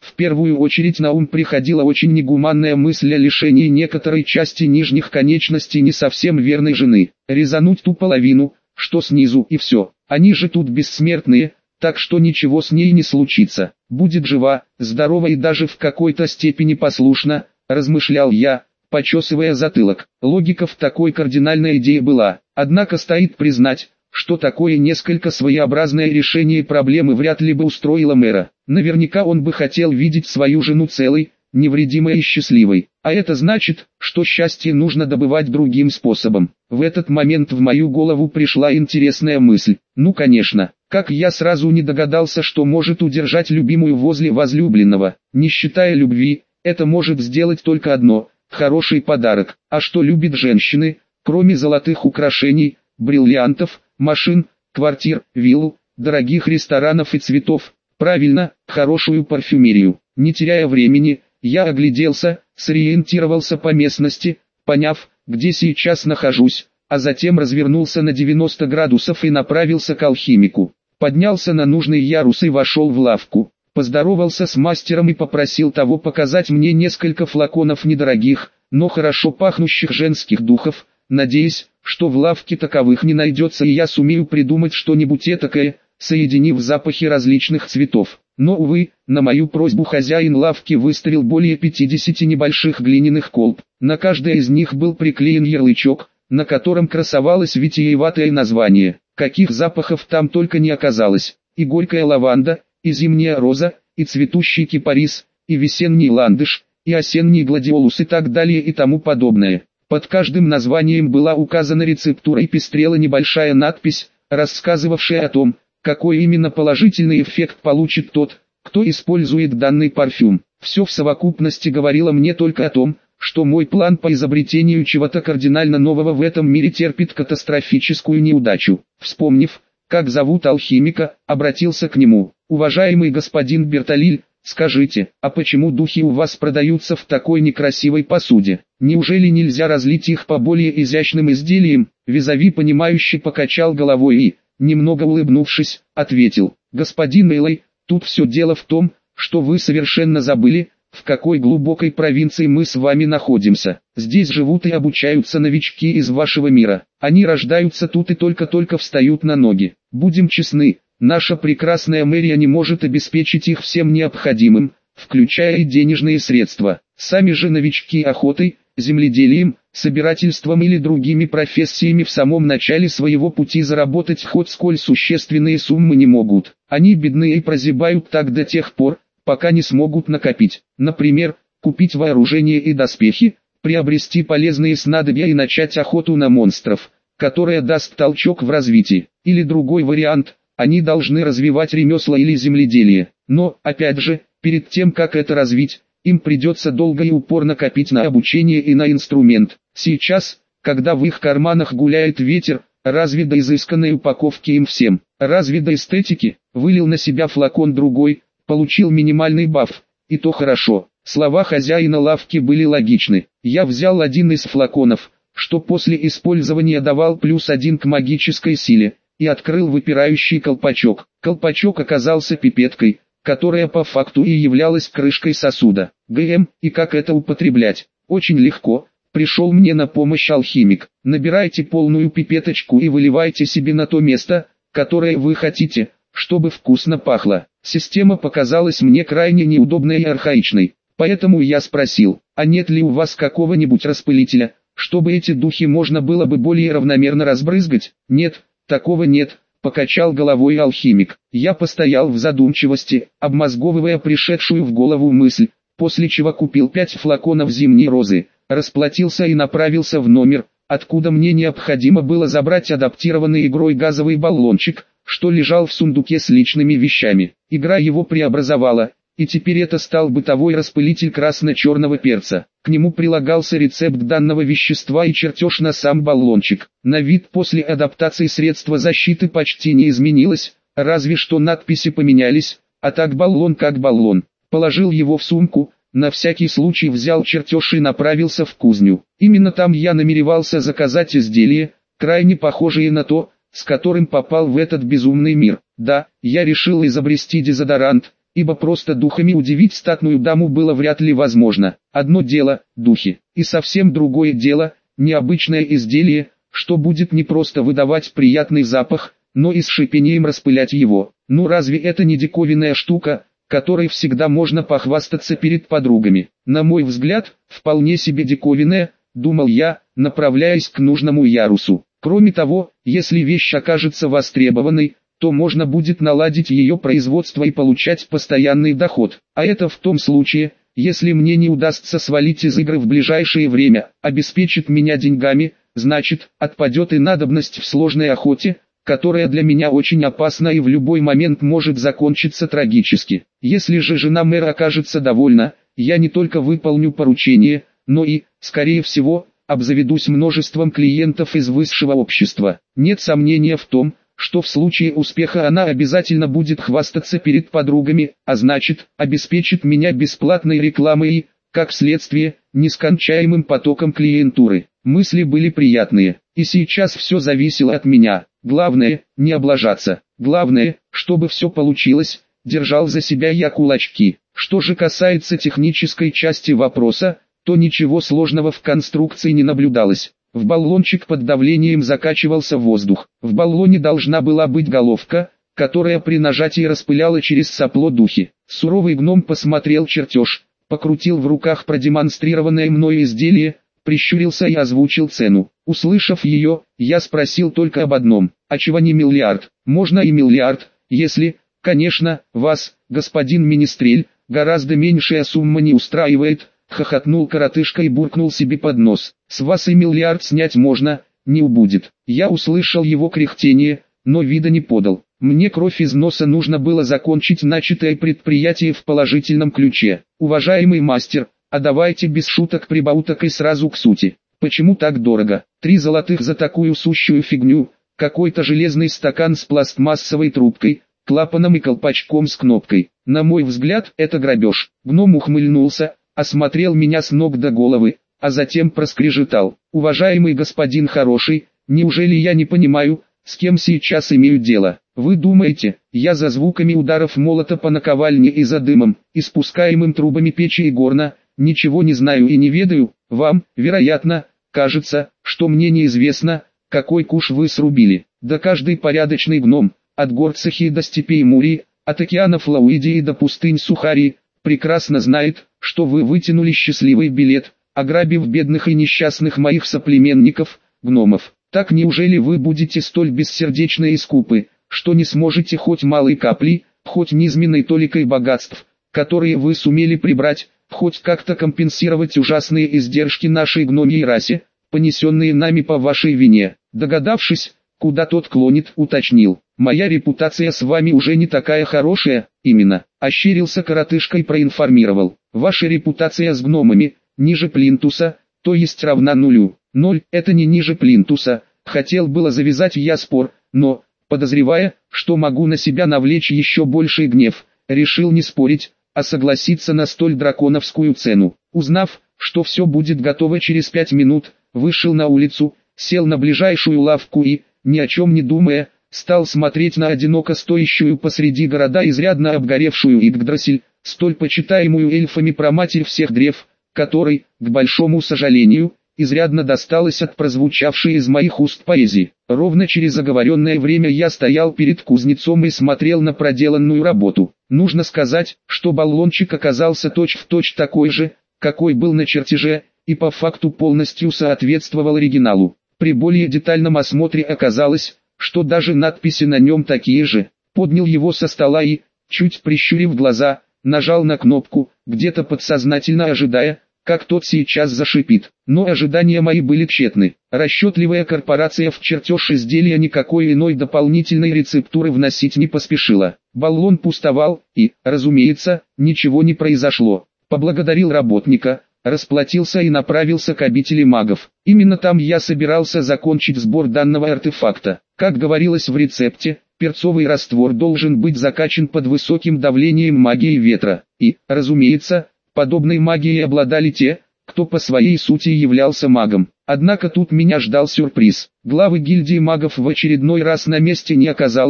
В первую очередь на ум приходила очень негуманная мысль о лишении некоторой части нижних конечностей не совсем верной жены. Резануть ту половину, что снизу, и все. Они же тут бессмертные, так что ничего с ней не случится. Будет жива, здорова и даже в какой-то степени послушна, размышлял я, почесывая затылок. Логика в такой кардинальной идее была. Однако стоит признать, что такое несколько своеобразное решение проблемы вряд ли бы устроило мэра. Наверняка он бы хотел видеть свою жену целой, невредимой и счастливой. А это значит, что счастье нужно добывать другим способом. В этот момент в мою голову пришла интересная мысль. Ну конечно, как я сразу не догадался, что может удержать любимую возле возлюбленного. Не считая любви, это может сделать только одно – хороший подарок. А что любят женщины, кроме золотых украшений, бриллиантов, машин, квартир, вилл, дорогих ресторанов и цветов? Правильно, хорошую парфюмерию. Не теряя времени, я огляделся, сориентировался по местности, поняв, где сейчас нахожусь, а затем развернулся на девяносто градусов и направился к алхимику. Поднялся на нужный ярус и вошел в лавку. Поздоровался с мастером и попросил того показать мне несколько флаконов недорогих, но хорошо пахнущих женских духов, надеясь, что в лавке таковых не найдется и я сумею придумать что-нибудь этакое, соединив запахи различных цветов. Но, увы, на мою просьбу хозяин лавки выставил более пятидесяти небольших глиняных колб. На каждой из них был приклеен ярлычок, на котором красовалось витиеватое название. Каких запахов там только не оказалось. И горькая лаванда, и зимняя роза, и цветущий кипарис, и весенний ландыш, и осенний гладиолус и так далее и тому подобное. Под каждым названием была указана рецептура и пестрела небольшая надпись, рассказывавшая о том, какой именно положительный эффект получит тот, кто использует данный парфюм. Все в совокупности говорило мне только о том, что мой план по изобретению чего-то кардинально нового в этом мире терпит катастрофическую неудачу. Вспомнив, как зовут алхимика, обратился к нему. «Уважаемый господин Бертолиль, скажите, а почему духи у вас продаются в такой некрасивой посуде? Неужели нельзя разлить их по более изящным изделиям?» Визави понимающе покачал головой и, немного улыбнувшись, ответил: «Господин Эйлой, тут все дело в том, что вы совершенно забыли, в какой глубокой провинции мы с вами находимся. Здесь живут и обучаются новички из вашего мира. Они рождаются тут и только-только встают на ноги. Будем честны, наша прекрасная мэрия не может обеспечить их всем необходимым, включая и денежные средства. Сами же новички охотой, земледелием, собирательством или другими профессиями в самом начале своего пути заработать хоть сколь существенные суммы не могут. Они бедны и прозябают так до тех пор, пока не смогут накопить. Например, купить вооружение и доспехи, приобрести полезные снадобья и начать охоту на монстров, которая даст толчок в развитии. Или другой вариант, они должны развивать ремесла или земледелие. Но, опять же, перед тем как это развить, им придется долго и упорно копить на обучение и на инструмент. Сейчас, когда в их карманах гуляет ветер, разве до изысканной упаковки им всем, разве до эстетики, вылил на себя флакон другой, получил минимальный баф, и то хорошо. Слова хозяина лавки были логичны. Я взял один из флаконов, что после использования давал плюс один к магической силе, и открыл выпирающий колпачок. Колпачок оказался пипеткой, которая по факту и являлась крышкой сосуда. ГМ, и как это употреблять? Очень легко. Пришел мне на помощь алхимик. Набирайте полную пипеточку и выливайте себе на то место, которое вы хотите, чтобы вкусно пахло. Система показалась мне крайне неудобной и архаичной. Поэтому я спросил, а нет ли у вас какого-нибудь распылителя, чтобы эти духи можно было бы более равномерно разбрызгать? Нет, такого нет. Покачал головой алхимик. Я постоял в задумчивости, обмозговывая пришедшую в голову мысль, после чего купил пять флаконов зимней розы, расплатился и направился в номер, откуда мне необходимо было забрать адаптированный игрой газовый баллончик, что лежал в сундуке с личными вещами. Игра его преобразовала, и теперь это стал бытовой распылитель красно-черного перца. К нему прилагался рецепт данного вещества и чертеж на сам баллончик. На вид после адаптации средства защиты почти не изменилось, разве что надписи поменялись, а так баллон как баллон. Положил его в сумку, на всякий случай взял чертеж и направился в кузню. Именно там я намеревался заказать изделие, крайне похожее на то, с которым попал в этот безумный мир. Да, я решил изобрести дезодорант, ибо просто духами удивить статную даму было вряд ли возможно. Одно дело – духи, и совсем другое дело – необычное изделие, что будет не просто выдавать приятный запах, но и с шипением распылять его. Ну разве это не диковинная штука, которой всегда можно похвастаться перед подругами? На мой взгляд, вполне себе диковинная, думал я, направляясь к нужному ярусу. Кроме того, если вещь окажется востребованной, то можно будет наладить ее производство и получать постоянный доход. А это в том случае, если мне не удастся свалить из игры в ближайшее время, обеспечит меня деньгами, значит, отпадет и надобность в сложной охоте, которая для меня очень опасна и в любой момент может закончиться трагически. Если же жена мэра окажется довольна, я не только выполню поручение, но и, скорее всего, обзаведусь множеством клиентов из высшего общества. Нет сомнения в том, что в случае успеха она обязательно будет хвастаться перед подругами, а значит, обеспечит меня бесплатной рекламой и, как следствие, нескончаемым потоком клиентуры. Мысли были приятные, и сейчас все зависело от меня. Главное, не облажаться. Главное, чтобы все получилось, держал за себя я кулачки. Что же касается технической части вопроса, то ничего сложного в конструкции не наблюдалось. В баллончик под давлением закачивался воздух. В баллоне должна была быть головка, которая при нажатии распыляла через сопло духи. Суровый гном посмотрел чертеж, покрутил в руках продемонстрированное мною изделие, прищурился и озвучил цену. Услышав ее, я спросил только об одном: а чего не миллиард? Можно и миллиард, если, конечно, вас, господин Министрель, гораздо меньшая сумма не устраивает. Хохотнул коротышка и буркнул себе под нос: с вас и миллиард снять можно, не убудет. Я услышал его кряхтение, но вида не подал. Мне кровь из носа нужно было закончить начатое предприятие в положительном ключе. Уважаемый мастер, а давайте без шуток-прибауток и сразу к сути. Почему так дорого? Три золотых за такую сущую фигню, какой-то железный стакан с пластмассовой трубкой, клапаном и колпачком с кнопкой. На мой взгляд, это грабеж. Гном ухмыльнулся, осмотрел меня с ног до головы, а затем проскрежетал: уважаемый господин хороший, неужели я не понимаю, с кем сейчас имею дело? Вы думаете, я за звуками ударов молота по наковальне и за дымом, испускаемым трубами печи и горна, ничего не знаю и не ведаю? Вам, вероятно, кажется, что мне неизвестно, какой куш вы срубили. Да каждый порядочный гном, от гор Цехи до степей Мурии, от океанов Лауидии до пустынь Сухарии, прекрасно знает, что вы вытянули счастливый билет, ограбив бедных и несчастных моих соплеменников, гномов. Так неужели вы будете столь бессердечны и скупы, что не сможете хоть малой капли, хоть низменной толикой богатств, которые вы сумели прибрать, хоть как-то компенсировать ужасные издержки нашей гномьей расе, понесенные нами по вашей вине? Догадавшись, куда тот клонит, уточнил: моя репутация с вами уже не такая хорошая. Именно. Ощерился коротышка и проинформировал: ваша репутация с гномами ниже плинтуса, то есть равна нулю. Ноль – это не ниже плинтуса. Хотел было завязать я спор, но, подозревая, что могу на себя навлечь еще больший гнев, решил не спорить, а согласиться на столь драконовскую цену. Узнав, что все будет готово через пять минут, вышел на улицу, сел на ближайшую лавку и, ни о чем не думая, стал смотреть на одиноко стоящую посреди города изрядно обгоревшую Игдрасель, столь почитаемую эльфами праматерь всех древ, которой, к большому сожалению, изрядно досталось от прозвучавшей из моих уст поэзии. Ровно через оговоренное время я стоял перед кузнецом и смотрел на проделанную работу. Нужно сказать, что баллончик оказался точь-в-точь такой же, какой был на чертеже, и по факту полностью соответствовал оригиналу. При более детальном осмотре оказалось, что даже надписи на нем такие же. Поднял его со стола и, чуть прищурив глаза, нажал на кнопку, где-то подсознательно ожидая, как тот сейчас зашипит. Но ожидания мои были тщетны. Расчетливая корпорация в чертеж изделия никакой иной дополнительной рецептуры вносить не поспешила. Баллон пустовал, и, разумеется, ничего не произошло. Поблагодарил работника, расплатился и направился к обители магов. Именно там я собирался закончить сбор данного артефакта. Как говорилось в рецепте, перцовый раствор должен быть закачан под высоким давлением магии ветра. И, разумеется, подобной магией обладали те, кто по своей сути являлся магом. Однако тут меня ждал сюрприз. Главы гильдии магов в очередной раз на месте не оказалось,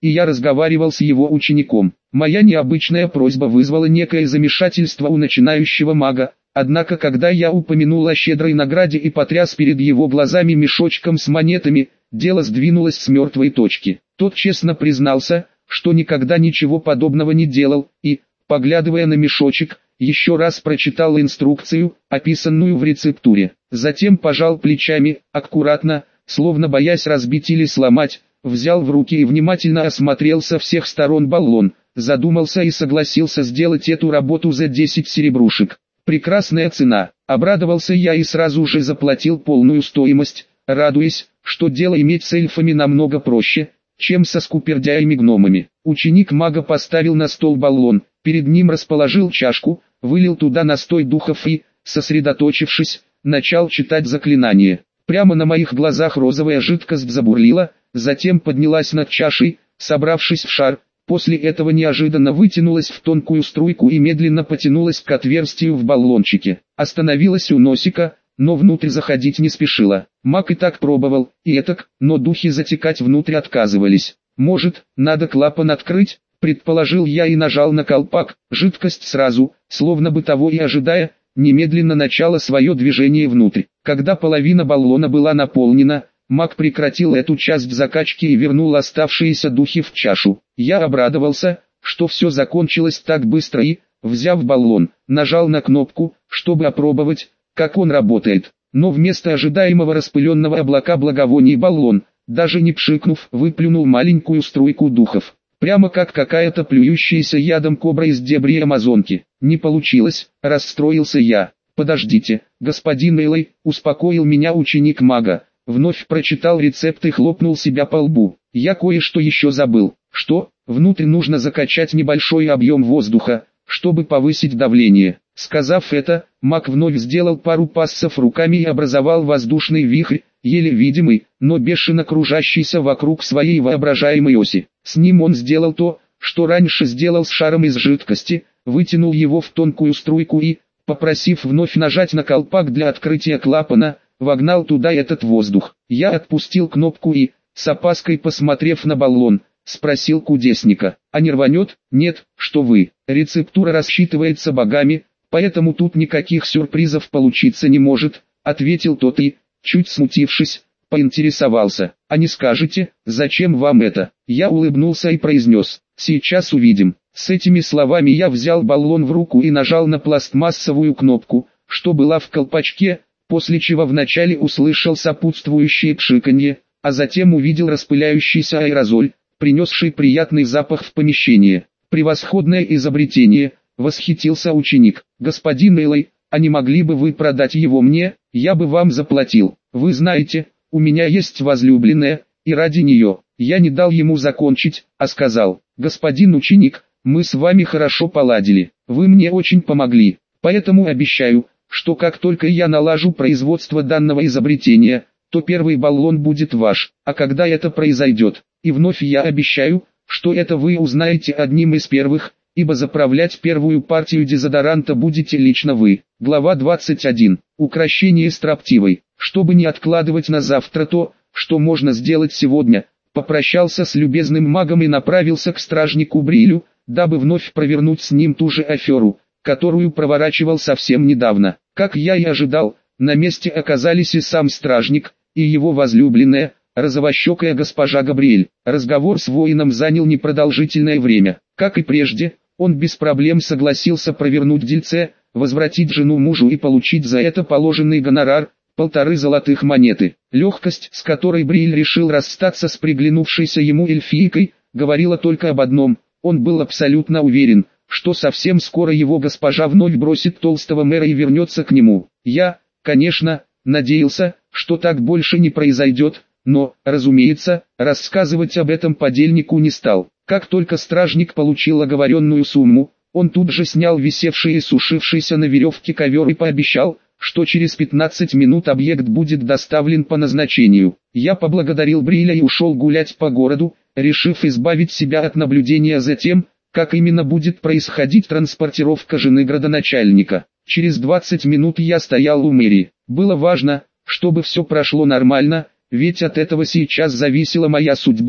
и я разговаривал с его учеником. Моя необычная просьба вызвала некое замешательство у начинающего мага, однако когда я упомянул о щедрой награде и потряс перед его глазами мешочком с монетами, дело сдвинулось с мертвой точки. Тот честно признался, что никогда ничего подобного не делал, и, поглядывая на мешочек, еще раз прочитал инструкцию, описанную в рецептуре. Затем пожал плечами, аккуратно, словно боясь разбить или сломать, взял в руки и внимательно осмотрел со всех сторон баллон, задумался и согласился сделать эту работу за десять серебрушек. Прекрасная цена, обрадовался я и сразу же заплатил полную стоимость, радуясь, что дело иметь с эльфами намного проще, чем со скупердяями-гномами. Ученик мага поставил на стол баллон, перед ним расположил чашку, вылил туда настой духов и, сосредоточившись, начал читать заклинание. Прямо на моих глазах розовая жидкость забурлила, затем поднялась над чашей, собравшись в шар, после этого неожиданно вытянулась в тонкую струйку и медленно потянулась к отверстию в баллончике. Остановилась у носика, но внутрь заходить не спешила. Маг и так пробовал, и этак, но духи затекать внутрь отказывались. «Может, надо клапан открыть?» – предположил я и нажал на колпак. Жидкость сразу, словно бы того и ожидая, немедленно начала свое движение внутрь. Когда половина баллона была наполнена, маг прекратил эту часть закачки и вернул оставшиеся духи в чашу. Я обрадовался, что все закончилось так быстро и, взяв баллон, нажал на кнопку, чтобы опробовать, как он работает. Но вместо ожидаемого распыленного облака благовоний баллон, даже не пшикнув, выплюнул маленькую струйку духов. Прямо как какая-то плюющаяся ядом кобра из дебри Амазонки. Не получилось, расстроился я. «Подождите, господин Эйлой», успокоил меня ученик мага. Вновь прочитал рецепт и хлопнул себя по лбу. «Я кое-что еще забыл». «Что?» «Внутрь нужно закачать небольшой объем воздуха, чтобы повысить давление». Сказав это, маг вновь сделал пару пассов руками и образовал воздушный вихрь, еле видимый, но бешено кружащийся вокруг своей воображаемой оси. С ним он сделал то, что раньше сделал с шаром из жидкости, вытянул его в тонкую струйку и, попросив вновь нажать на колпак для открытия клапана, вогнал туда этот воздух. Я отпустил кнопку и, с опаской посмотрев на баллон, спросил кудесника: «А не рванет?» «Нет, что вы, рецептура рассчитывается богами, поэтому тут никаких сюрпризов получиться не может», ответил тот и, чуть смутившись, поинтересовался: «А не скажете, зачем вам это?» Я улыбнулся и произнес: «Сейчас увидим». С этими словами я взял баллон в руку и нажал на пластмассовую кнопку, что была в колпачке, после чего вначале услышал сопутствующее пшиканье, а затем увидел распыляющийся аэрозоль, принесший приятный запах в помещение. «Превосходное изобретение», — восхитился ученик. «Господин Эйлой, а не могли бы вы продать его мне? Я бы вам заплатил. Вы знаете, у меня есть возлюбленная, и ради нее». Я не дал ему закончить, а сказал: «Господин ученик, мы с вами хорошо поладили, вы мне очень помогли, поэтому обещаю, что как только я налажу производство данного изобретения, то первый баллон будет ваш, а когда это произойдет, и вновь я обещаю, что это вы узнаете одним из первых, ибо заправлять первую партию дезодоранта будете лично вы». Глава двадцать один. Укрощение строптивой. Чтобы не откладывать на завтра то, что можно сделать сегодня, попрощался с любезным магом и направился к стражнику Брилю, дабы вновь провернуть с ним ту же аферу, которую проворачивал совсем недавно. Как я и ожидал, на месте оказались и сам стражник, и его возлюбленная, розовощекая госпожа Габриэль. Разговор с воином занял непродолжительное время. Как и прежде, он без проблем согласился провернуть дельце, возвратить жену мужу и получить за это положенный гонорар, полторы золотых монеты. Легкость, с которой Бриль решил расстаться с приглянувшейся ему эльфийкой, говорила только об одном: он был абсолютно уверен, что совсем скоро его госпожа вновь бросит толстого мэра и вернется к нему. Я, конечно, надеялся, что так больше не произойдет, но, разумеется, рассказывать об этом подельнику не стал. Как только стражник получил оговоренную сумму, он тут же снял висевший и сушившийся на веревке ковер и пообещал, что через пятнадцать минут объект будет доставлен по назначению. Я поблагодарил Бриля и ушел гулять по городу, решив избавить себя от наблюдения за тем, как именно будет происходить транспортировка жены градоначальника. Через двадцать минут я стоял у мэрии. Было важно, чтобы все прошло нормально, ведь от этого сейчас зависела моя судьба.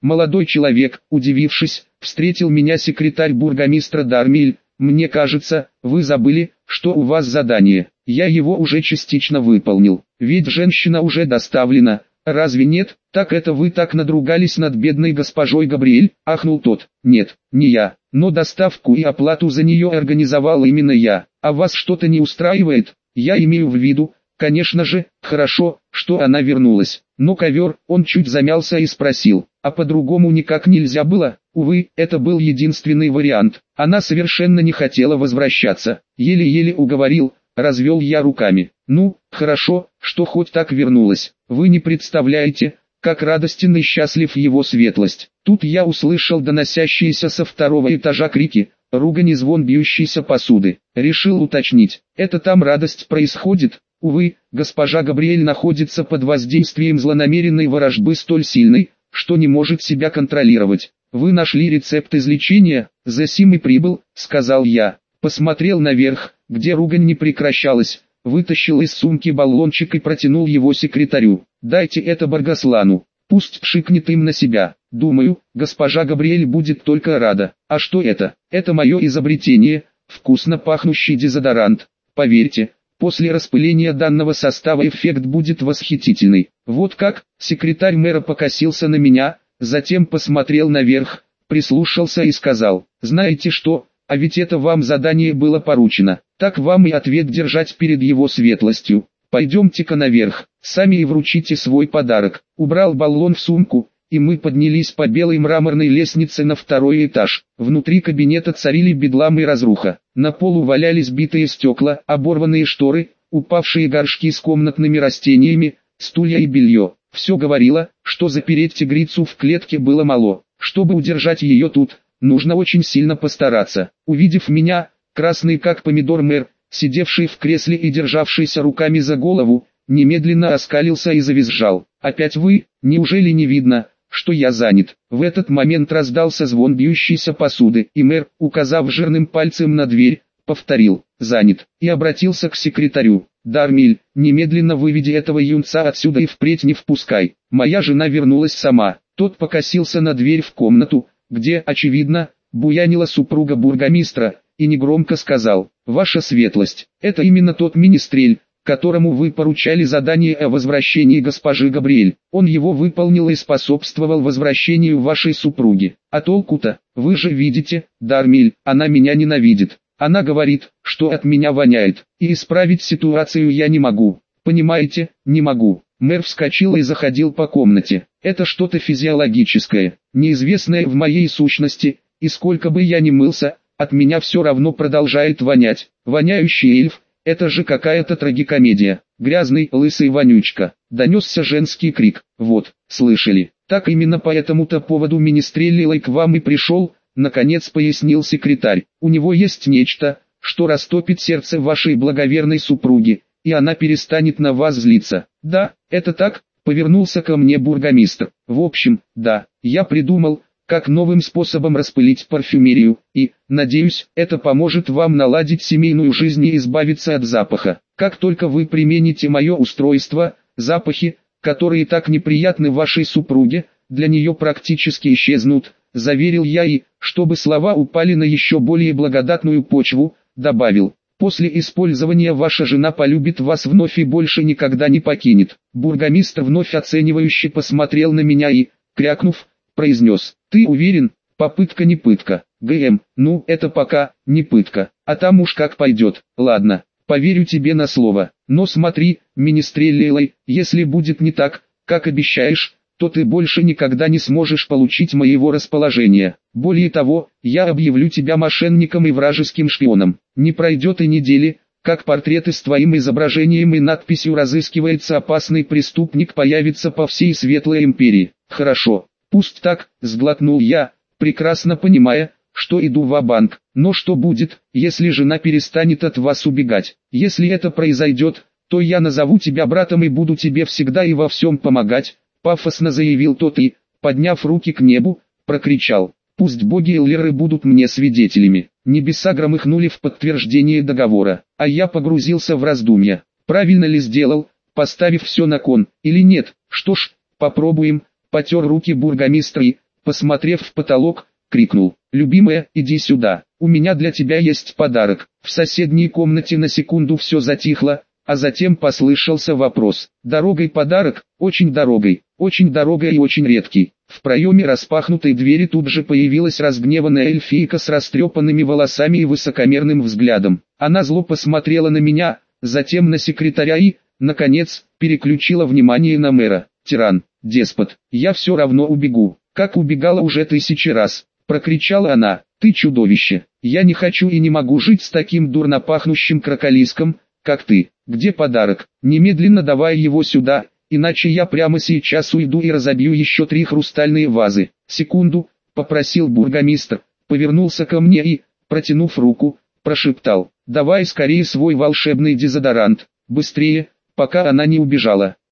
Молодой человек, удивившись, встретил меня секретарь бургомистра Дармиль. Мне кажется, вы забыли, что у вас задание. Я его уже частично выполнил. Ведь женщина уже доставлена. Разве нет? Так это вы так надругались над бедной госпожой Габриэль? Ахнул тот. Нет, не я. Но доставку и оплату за нее организовал именно я. А вас что-то не устраивает? Я имею в виду, конечно же, хорошо, что она вернулась. Но ковер, он чуть замялся и спросил, а по-другому никак нельзя было? Увы, это был единственный вариант. Она совершенно не хотела возвращаться. Еле-еле уговорил, развел я руками. Ну, хорошо, что хоть так вернулась. Вы не представляете, как радостен и счастлив его светлость. Тут я услышал доносящиеся со второго этажа крики, ругань и звон бьющейся посуды. Решил уточнить, это там радость происходит? Увы, госпожа Габриэль находится под воздействием злонамеренной ворожбы столь сильной, что не может себя контролировать. Вы нашли рецепт излечения? За сим и прибыл, сказал я. Посмотрел наверх, где ругань не прекращалась, вытащил из сумки баллончик и протянул его секретарю. Дайте это Баргаслану, пусть пшикнет им на себя. Думаю, госпожа Габриэль будет только рада. А что это? Это мое изобретение, вкусно пахнущий дезодорант. Поверьте, после распыления данного состава эффект будет восхитительный. Вот как? Секретарь мэра покосился на меня, затем посмотрел наверх, прислушался и сказал, знаете что, а ведь это вам задание было поручено. Так вам и ответ держать перед его светлостью. Пойдемте-ка наверх, сами и вручите свой подарок. Убрал баллон в сумку, и мы поднялись по белой мраморной лестнице на второй этаж. Внутри кабинета царили бедлам и разруха. На полу валялись битые стекла, оборванные шторы, упавшие горшки с комнатными растениями, стулья и белье. Все говорило, что запереть тигрицу в клетке было мало. Чтобы удержать ее тут, нужно очень сильно постараться. Увидев меня, красный как помидор мэр, сидевший в кресле и державшийся руками за голову, немедленно оскалился и завизжал. «Опять вы? Неужели не видно, что я занят?» В этот момент раздался звон бьющейся посуды, и мэр, указав жирным пальцем на дверь, повторил «занят» и обратился к секретарю. «Дармиль, немедленно выведи этого юнца отсюда и впредь не впускай». Моя жена вернулась сама. Тот покосился на дверь в комнату, где, очевидно, буянила супруга бургомистра, и негромко сказал, «Ваша светлость, это именно тот министрель, которому вы поручали задание о возвращении госпожи Габриэль. Он его выполнил и способствовал возвращению вашей супруги. А толку-то, вы же видите, Дармиль, она меня ненавидит. Она говорит, что от меня воняет, и исправить ситуацию я не могу. Понимаете, не могу». Мэр вскочил и заходил по комнате. «Это что-то физиологическое, неизвестное в моей сущности, и сколько бы я ни мылся, от меня все равно продолжает вонять. Воняющий эльф, это же какая-то трагикомедия. Грязный, лысый вонючка». Донесся женский крик. «Вот, слышали? Так именно по этому-то поводу министрель к вам и пришел», наконец пояснил секретарь. «У него есть нечто, что растопит сердце вашей благоверной супруги, и она перестанет на вас злиться». «Да, это так», повернулся ко мне бургомистр. «В общем, да, я придумал, как новым способом распылить парфюмерию, и, надеюсь, это поможет вам наладить семейную жизнь и избавиться от запаха. Как только вы примените мое устройство, запахи, которые так неприятны вашей супруге, для нее практически исчезнут», заверил я и, чтобы слова упали на еще более благодатную почву, добавил, «после использования ваша жена полюбит вас вновь и больше никогда не покинет». Бургомистр вновь оценивающе посмотрел на меня и, крякнув, произнес, «Ты уверен? Попытка не пытка». ГМ, ну это пока не пытка, а там уж как пойдет. Ладно, поверю тебе на слово, но смотри, министрель, если будет не так, как обещаешь, то ты больше никогда не сможешь получить моего расположения. Более того, я объявлю тебя мошенником и вражеским шпионом. Не пройдет и недели, как портреты с твоим изображением и надписью «Разыскивается опасный преступник» появится по всей Светлой Империи. Хорошо, пусть так, сглотнул я, прекрасно понимая, что иду ва-банк. Но что будет, если жена перестанет от вас убегать? Если это произойдет, то я назову тебя братом и буду тебе всегда и во всем помогать. Пафосно заявил тот и, подняв руки к небу, прокричал, «Пусть боги Эллиры будут мне свидетелями». Небеса громыхнули в подтверждение договора, а я погрузился в раздумья. Правильно ли сделал, поставив все на кон, или нет? Что ж, попробуем. Потер руки бургомистр и, посмотрев в потолок, крикнул: «Любимая, иди сюда, у меня для тебя есть подарок». В соседней комнате на секунду все затихло, а затем послышался вопрос: «Дорогой подарок? Очень дорогой, очень дорогой и очень редкий». В проеме распахнутой двери тут же появилась разгневанная эльфийка с растрепанными волосами и высокомерным взглядом. Она зло посмотрела на меня, затем на секретаря и, наконец, переключила внимание на мэра. «Тиран, деспот, я все равно убегу, как убегала уже тысячи раз», — прокричала она. «Ты чудовище, я не хочу и не могу жить с таким дурно пахнущим кроколиском, как ты. Где подарок? Немедленно давай его сюда, иначе я прямо сейчас уйду и разобью еще три хрустальные вазы». «Секунду», — попросил бургомистр, повернулся ко мне и, протянув руку, прошептал: «Давай скорее свой волшебный дезодорант, быстрее, пока она не убежала».